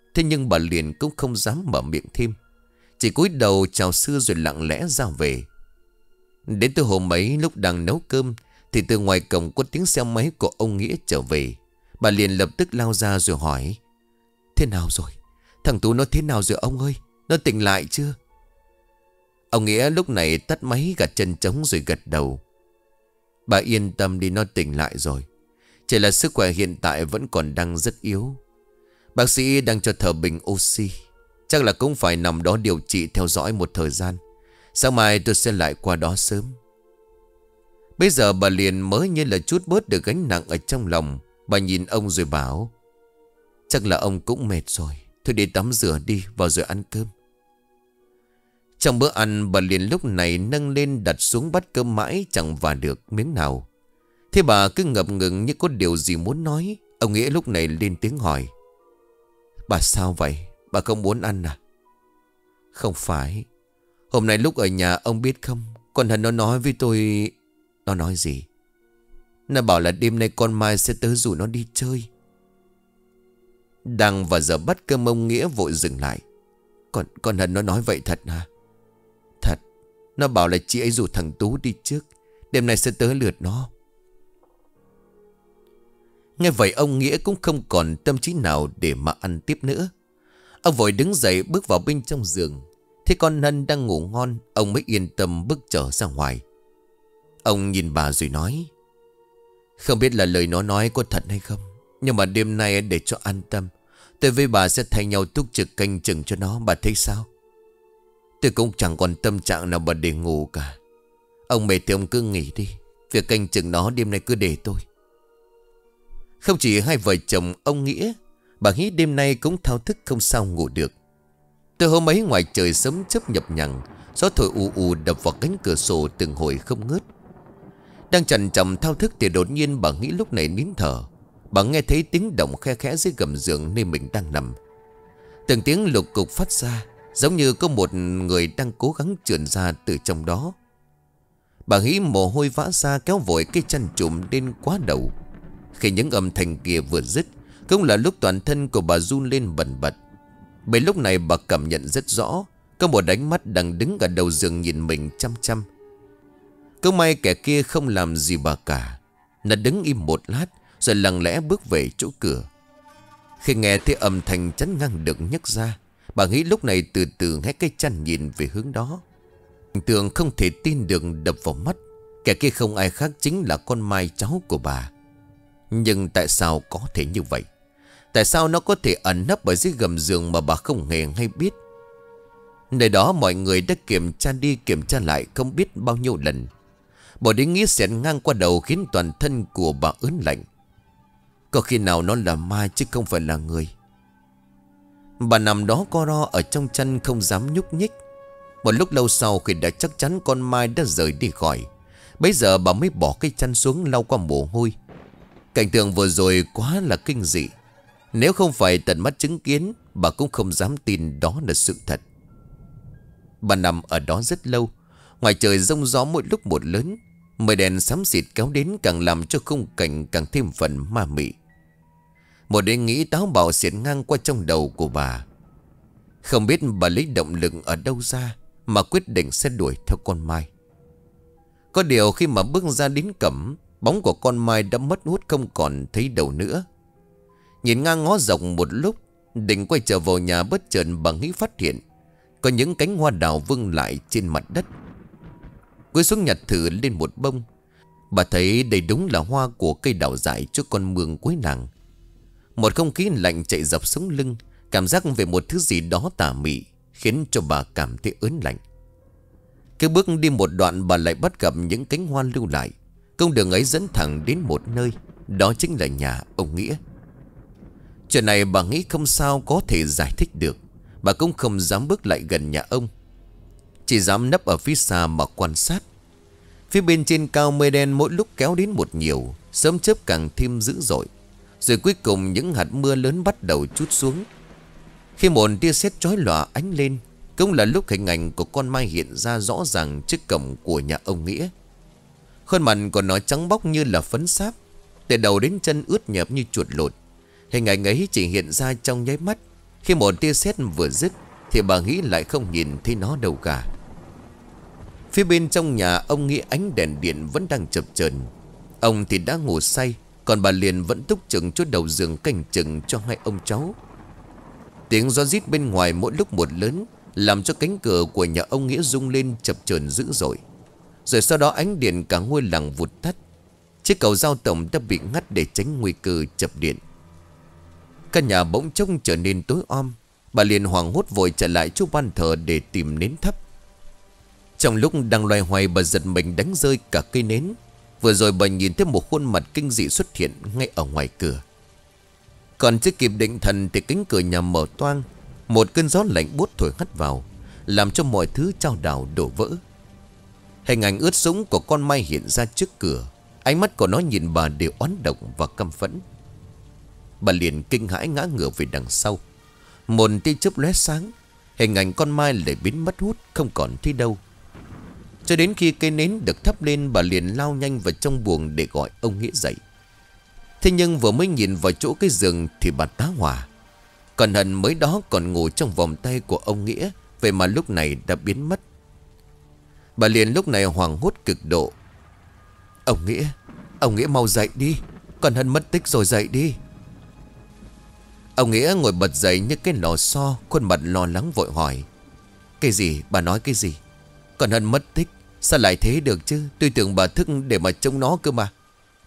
Thế nhưng bà liền cũng không dám mở miệng thêm, chỉ cúi đầu chào sư rồi lặng lẽ ra về. Đến từ hôm ấy lúc đang nấu cơm thì từ ngoài cổng có tiếng xe máy của ông Nghĩa trở về. Bà liền lập tức lao ra rồi hỏi: Thế nào rồi? Thằng Tú nó thế nào rồi ông ơi? Nó tỉnh lại chưa? Ông Nghĩa lúc này tắt máy, gạt chân trống rồi gật đầu: Bà yên tâm đi, nó tỉnh lại rồi. Chỉ là sức khỏe hiện tại vẫn còn đang rất yếu. Bác sĩ đang cho thở bình oxy, chắc là cũng phải nằm đó điều trị theo dõi một thời gian. Sáng mai tôi sẽ lại qua đó sớm. Bây giờ bà liền mới như là chút bớt được gánh nặng ở trong lòng. Bà nhìn ông rồi bảo: Chắc là ông cũng mệt rồi, thôi đi tắm rửa đi, vào rồi ăn cơm. Trong bữa ăn, bà liền lúc này nâng lên đặt xuống bát cơm mãi chẳng vào được miếng nào. Thế bà cứ ngập ngừng như có điều gì muốn nói. Ông Nghĩa lúc này lên tiếng hỏi: Bà sao vậy? Bà không muốn ăn à? Không phải. Hôm nay lúc ở nhà ông biết không, con Hân nó nói với tôi. Nó nói gì? Nó bảo là đêm nay con Mai sẽ tới rủ nó đi chơi. Đang vào giờ bắt cơm, ông Nghĩa vội dừng lại: Con, con Hân nó nói vậy thật hả? Thật. Nó bảo là chị ấy rủ thằng Tú đi trước, đêm nay sẽ tới lượt nó. Nghe vậy ông Nghĩa cũng không còn tâm trí nào để mà ăn tiếp nữa. Ông vội đứng dậy bước vào bên trong giường. Thế con Hân đang ngủ ngon, ông mới yên tâm bước trở ra ngoài. Ông nhìn bà rồi nói: Không biết là lời nó nói có thật hay không, nhưng mà đêm nay để cho an tâm, tôi với bà sẽ thay nhau túc trực canh chừng cho nó. Bà thấy sao? Tôi cũng chẳng còn tâm trạng nào mà để ngủ cả. Ông mệt thì ông cứ nghỉ đi, việc canh chừng nó đêm nay cứ để tôi. Không chỉ hai vợ chồng ông Nghĩa, bà nghĩ đêm nay cũng thao thức không sao ngủ được. Từ hôm ấy ngoài trời sớm chớp nhập nhằng, gió thổi ù ù đập vào cánh cửa sổ từng hồi không ngớt. Đang chằn chậm thao thức thì đột nhiên bà nghĩ lúc này nín thở. Bà nghe thấy tiếng động khe khẽ dưới gầm giường nơi mình đang nằm. Từng tiếng lục cục phát ra, giống như có một người đang cố gắng trườn ra từ trong đó. Bà nghĩ mồ hôi vã ra, kéo vội cái chăn trùm lên quá đầu. Khi những âm thanh kia vừa dứt, cũng là lúc toàn thân của bà run lên bần bật. Bởi lúc này bà cảm nhận rất rõ, có một ánh mắt đang đứng ở đầu giường nhìn mình chăm chăm. Cứ may kẻ kia không làm gì bà cả. Nó đứng im một lát rồi lặng lẽ bước về chỗ cửa. Khi nghe thấy âm thanh chắn ngang được nhấc ra, bà nghĩ lúc này từ từ hé cái chăn nhìn về hướng đó. Tường không thể tin được đập vào mắt. Kẻ kia không ai khác chính là con Mai, cháu của bà. Nhưng tại sao có thể như vậy? Tại sao nó có thể ẩn nấp ở dưới gầm giường mà bà không hề hay biết? Nơi đó mọi người đã kiểm tra đi kiểm tra lại không biết bao nhiêu lần. Bỏ đến nghĩ xẹt ngang qua đầu khiến toàn thân của bà ớn lạnh. Có khi nào nó là ma chứ không phải là người? Bà nằm đó co ro ở trong chăn không dám nhúc nhích. Một lúc lâu sau khi đã chắc chắn con Mai đã rời đi khỏi, bấy giờ bà mới bỏ cái chăn xuống lau qua mồ hôi. Cảnh tượng vừa rồi quá là kinh dị. Nếu không phải tận mắt chứng kiến, bà cũng không dám tin đó là sự thật. Bà nằm ở đó rất lâu. Ngoài trời giông gió mỗi lúc một lớn, mây đèn xám xịt kéo đến càng làm cho khung cảnh càng thêm phần ma mị. Một ý nghĩ táo bạo xẹt ngang qua trong đầu của bà. Không biết bà lấy động lực ở đâu ra mà quyết định sẽ đuổi theo con Mai. Có điều khi mà bước ra đến cổng, bóng của con Mai đã mất hút không còn thấy đâu nữa. Nhìn ngang ngó dọc một lúc, định quay trở vào nhà, bất chợt bà nghĩ phát hiện có những cánh hoa đào vương lại trên mặt đất. Cúi xuống nhặt thử lên một bông, bà thấy đây đúng là hoa của cây đào dại trước con mương cuối làng. Một không khí lạnh chạy dọc sống lưng, cảm giác về một thứ gì đó tà mị khiến cho bà cảm thấy ớn lạnh. Cứ bước đi một đoạn, bà lại bắt gặp những cánh hoa lưu lại. Con đường ấy dẫn thẳng đến một nơi, đó chính là nhà ông Nghĩa. Chuyện này bà nghĩ không sao có thể giải thích được. Bà cũng không dám bước lại gần nhà ông, chỉ dám nấp ở phía xa mà quan sát. Phía bên trên cao mây đen mỗi lúc kéo đến một nhiều, sớm chớp càng thêm dữ dội. Rồi cuối cùng những hạt mưa lớn bắt đầu trút xuống. Khi một tia sét chói lòa ánh lên, cũng là lúc hình ảnh của con Mai hiện ra rõ ràng trước cổng của nhà ông Nghĩa. Khuôn mặt của nó trắng bóc như là phấn sáp, từ đầu đến chân ướt nhẹp như chuột lột. Hình ảnh ấy chỉ hiện ra trong nháy mắt, Khi một tia sét vừa dứt thì bà Nghĩ lại không nhìn thấy nó đâu cả. Phía bên trong nhà ông Nghĩa ánh đèn điện vẫn đang chập chờn. Ông thì đã ngủ say, còn bà Liền vẫn túc chừng chỗ đầu giường canh chừng cho hai ông cháu. Tiếng gió rít bên ngoài mỗi lúc một lớn, làm cho cánh cửa của nhà ông Nghĩa rung lên chập chờn dữ dội. Rồi sau đó ánh điện cả ngôi làng vụt tắt. Chiếc cầu giao tổng đã bị ngắt để tránh nguy cơ chập điện. Căn nhà bỗng trông trở nên tối om. Bà Liền hoảng hốt vội trở lại chỗ ban thờ để tìm nến thắp. Trong lúc đang loay hoay, bà giật mình đánh rơi cả cây nến. Vừa rồi bà nhìn thấy một khuôn mặt kinh dị xuất hiện ngay ở ngoài cửa. Còn chưa kịp định thần thì cánh cửa nhà mở toang. Một cơn gió lạnh buốt thổi hắt vào, làm cho mọi thứ chao đảo đổ vỡ. Hình ảnh ướt sũng của con Mai hiện ra trước cửa. Ánh mắt của nó nhìn bà đều oán độc và căm phẫn. Bà liền kinh hãi ngã ngửa về đằng sau. Một tia chớp lóe sáng, hình ảnh con Mai lại biến mất hút, không còn thấy đâu. Cho đến khi cây nến được thắp lên, bà liền lao nhanh vào trong buồng để gọi ông Nghĩa dậy. Thế nhưng vừa mới nhìn vào chỗ cái giường thì bà tá hỏa. Còn Hân mới đó còn ngủ trong vòng tay của ông Nghĩa, vậy mà lúc này đã biến mất. Bà liền lúc này hoảng hốt cực độ. Ông Nghĩa, ông Nghĩa mau dậy đi, còn Hân mất tích rồi, dậy đi. Ông Nghĩa ngồi bật dậy như cái lò xo, khuôn mặt lo lắng vội hỏi. Cái gì, bà nói cái gì? Còn Hân mất tích, sao lại thế được chứ? Tôi tưởng bà thức để mà trông nó cơ mà.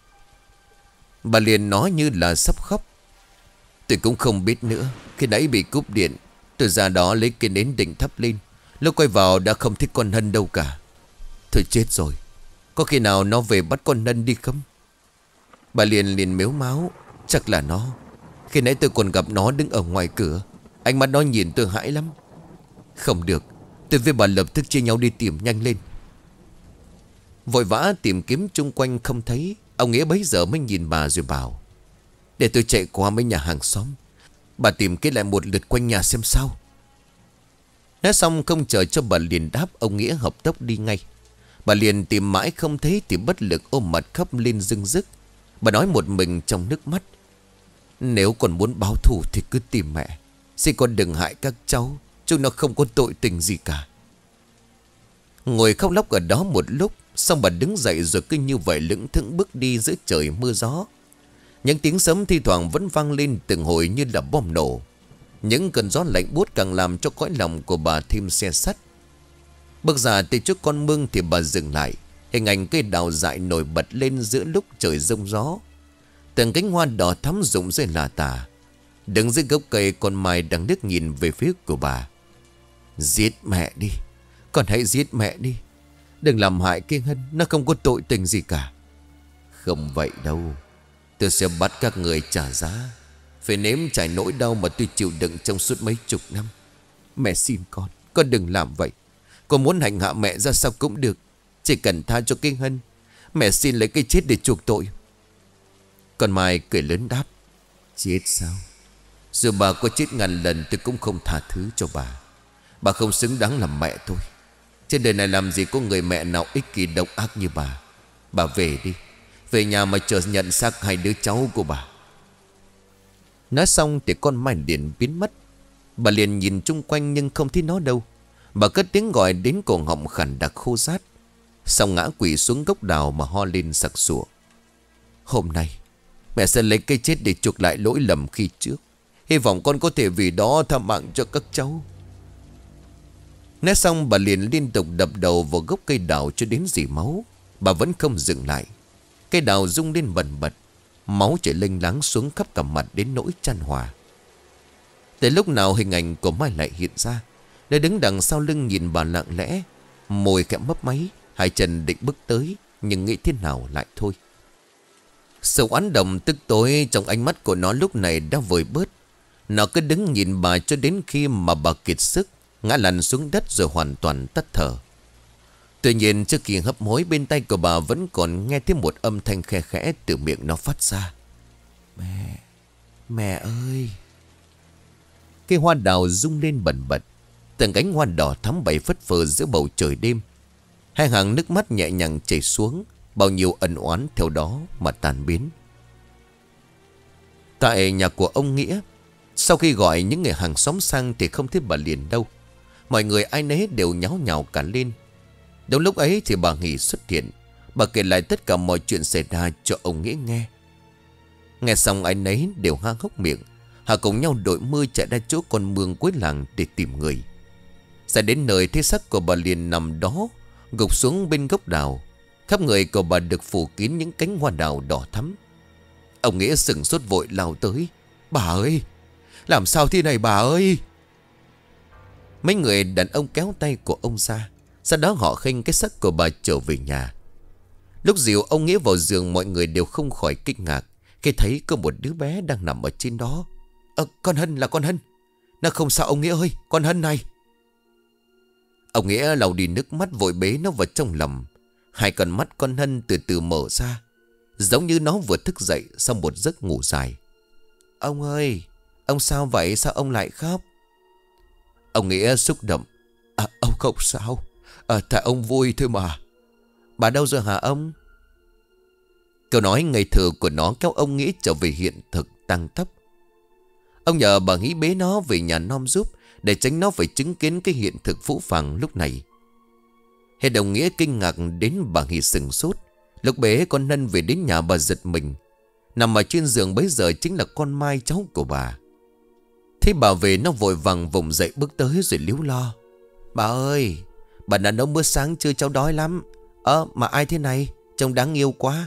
Bà liền nói như là sắp khóc. Tôi cũng không biết nữa. Khi nãy bị cúp điện, tôi ra đó lấy cái nến định thắp lên. Lúc quay vào đã không thích con Hân đâu cả. Thôi chết rồi, có khi nào nó về bắt con Hân đi không? Bà liền liền mếu máu. Chắc là nó. Khi nãy tôi còn gặp nó đứng ở ngoài cửa. Ánh mắt nó nhìn tôi hãi lắm. Không được, tôi với bà lập tức chia nhau đi tìm nhanh lên. Vội vã tìm kiếm chung quanh không thấy. Ông Nghĩa bấy giờ mới nhìn bà rồi bảo. Để tôi chạy qua mấy nhà hàng xóm, bà tìm cái lại một lượt quanh nhà xem sao. Nói xong không chờ cho bà liền đáp, ông Nghĩa hợp tốc đi ngay. Bà liền tìm mãi không thấy thì bất lực ôm mặt khóc lên rưng rức. Bà nói một mình trong nước mắt. Nếu còn muốn báo thù thì cứ tìm mẹ. Xin con đừng hại các cháu, chúng nó không có tội tình gì cả. Ngồi khóc lóc ở đó một lúc, xong bà đứng dậy rồi cứ như vậy lững thững bước đi giữa trời mưa gió. Những tiếng sấm thi thoảng vẫn vang lên từng hồi như là bom nổ. Những cơn gió lạnh buốt càng làm cho cõi lòng của bà thêm xe sắt. Bước ra từ trước con mương thì bà dừng lại. Hình ảnh cây đào dại nổi bật lên giữa lúc trời rông gió. Từng cánh hoa đỏ thắm rụng rơi lả tả. Đứng dưới gốc cây, con Mai đang nước nhìn về phía của bà. Giết mẹ đi, con hãy giết mẹ đi. Đừng làm hại cái Hân, nó không có tội tình gì cả. Không vậy đâu, tôi sẽ bắt các người trả giá, phải nếm trải nỗi đau mà tôi chịu đựng trong suốt mấy chục năm. Mẹ xin con, con đừng làm vậy. Con muốn hành hạ mẹ ra sao cũng được, chỉ cần tha cho cái Hân. Mẹ xin lấy cái chết để chuộc tội. Con Mai cười lớn đáp. Chết sao? Dù bà có chết ngàn lần tôi cũng không tha thứ cho bà. Bà không xứng đáng làm mẹ tôi. Trên đời này làm gì có người mẹ nào ích kỷ độc ác như bà. Bà về đi, về nhà mà chờ nhận xác hai đứa cháu của bà. Nói xong thì con Mai liền biến mất. Bà liền nhìn chung quanh nhưng không thấy nó đâu. Bà cất tiếng gọi đến cổ họng khản đặc khô rát, xong ngã quỵ xuống gốc đào mà ho lên sặc sụa. Hôm nay mẹ sẽ lấy cái chết để chuộc lại lỗi lầm khi trước. Hy vọng con có thể vì đó tha mạng cho các cháu. Nói xong bà liền liên tục đập đầu vào gốc cây đào cho đến rỉ máu. Bà vẫn không dừng lại. Cây đào rung lên bần bật, máu chảy lênh láng xuống khắp cả mặt đến nỗi chan hòa. Tới lúc nào hình ảnh của Mai lại hiện ra. Để đứng đằng sau lưng nhìn bà lặng lẽ, môi khẽ mấp máy, hai chân định bước tới, nhưng nghĩ thế nào lại thôi. Sự oán độc tức tối trong ánh mắt của nó lúc này đã vơi bớt. Nó cứ đứng nhìn bà cho đến khi mà bà kiệt sức, ngã lăn xuống đất rồi hoàn toàn tắt thở. Tuy nhiên trước khi hấp hối, bên tay của bà vẫn còn nghe thấy một âm thanh khe khẽ từ miệng nó phát ra. Mẹ, mẹ ơi. Cây hoa đào rung lên bần bật. Từng cánh hoa đỏ thắm bay phất phơ giữa bầu trời đêm. Hai hàng nước mắt nhẹ nhàng chảy xuống, bao nhiêu ân oán theo đó mà tan biến. Tại nhà của ông Nghĩa,
Sau khi gọi những người hàng xóm sang thì không thấy bà Liền đâu. Mọi người ai nấy đều nháo nhào cả lên. Đúng lúc ấy thì bà Nghỉ xuất hiện. Bà kể lại tất cả mọi chuyện xảy ra cho ông Nghĩa nghe. Nghe xong ai nấy đều há hốc miệng. Họ cùng nhau đội mưa chạy ra chỗ con mương cuối làng để tìm người. Ra đến nơi thấy xác của bà Liền nằm đó, gục xuống bên gốc đào. Khắp người của bà được phủ kín những cánh hoa đào đỏ thắm. Ông Nghĩa sừng sốt vội lao tới. Bà ơi, làm sao thế này bà ơi? Mấy người đàn ông kéo tay của ông ra. Sau đó họ khênh cái xác của bà trở về nhà. Lúc dìu ông Nghĩa vào giường, mọi người đều không khỏi kinh ngạc khi thấy có một đứa bé đang nằm ở trên đó. Ờ, con Hân là con Hân. Nó không sao ông Nghĩa ơi, con Hân này. Ông Nghĩa lau đi nước mắt vội bế nó vào trong lòng. Hai con mắt con Hân từ từ mở ra, giống như nó vừa thức dậy sau một giấc ngủ dài. Ông ơi, ông sao vậy? Sao ông lại khóc? Ông Nghĩa xúc động. À, ông không sao. À, tại ông vui thôi mà. Bà đâu rồi hả ông? Câu nói ngây thơ của nó kéo ông Nghĩa trở về hiện thực tăng tốc. Ông nhờ bà Nghĩ bế nó về nhà nom giúp, để tránh nó phải chứng kiến cái hiện thực phũ phàng lúc này. Hết đồng Nghĩa kinh ngạc đến bà Nghĩ sừng sốt. Lúc bế con Hân về đến nhà bà giật mình. Nằm ở trên giường bấy giờ chính là con Mai, cháu của bà. Thế bà về nó vội vàng vùng dậy bước tới rồi líu lo. Bà ơi, bà đã nấu bữa sáng chưa, cháu đói lắm. Ơ mà ai thế này, trông đáng yêu quá.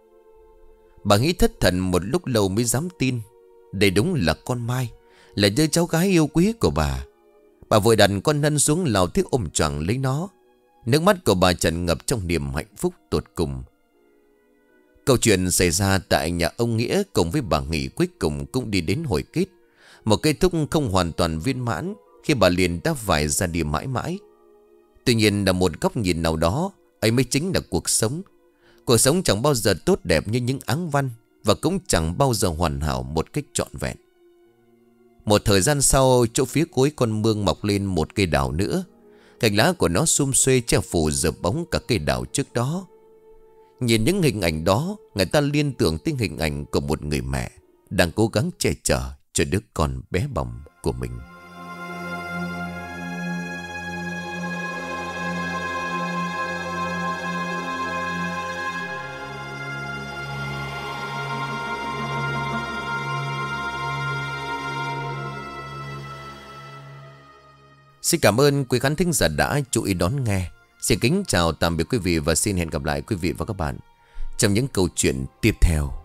Bà nghĩ thất thần một lúc lâu mới dám tin. Đây đúng là con Mai, là đứa cháu gái yêu quý của bà. Bà vội đặt con Hân xuống lào thiết ôm choàng lấy nó. Nước mắt của bà tràn ngập trong niềm hạnh phúc tột cùng. Câu chuyện xảy ra tại nhà ông Nghĩa cùng với bà Nghỉ cuối cùng cũng đi đến hồi kết. Một kết thúc không hoàn toàn viên mãn khi bà Liền đã phải ra đi mãi mãi. Tuy nhiên là một góc nhìn nào đó, ấy mới chính là cuộc sống. Cuộc sống chẳng bao giờ tốt đẹp như những áng văn, và cũng chẳng bao giờ hoàn hảo một cách trọn vẹn. Một thời gian sau, chỗ phía cuối con mương mọc lên một cây đào nữa. Cành lá của nó sum xuê che phủ dợp bóng cả cây đào trước đó. Nhìn những hình ảnh đó, người ta liên tưởng tới hình ảnh của một người mẹ đang cố gắng che chở cho đứa con bé bỏng của mình. Xin cảm ơn quý khán thính giả đã chú ý đón nghe. Xin kính chào tạm biệt quý vị và xin hẹn gặp lại quý vị và các bạn trong những câu chuyện tiếp theo.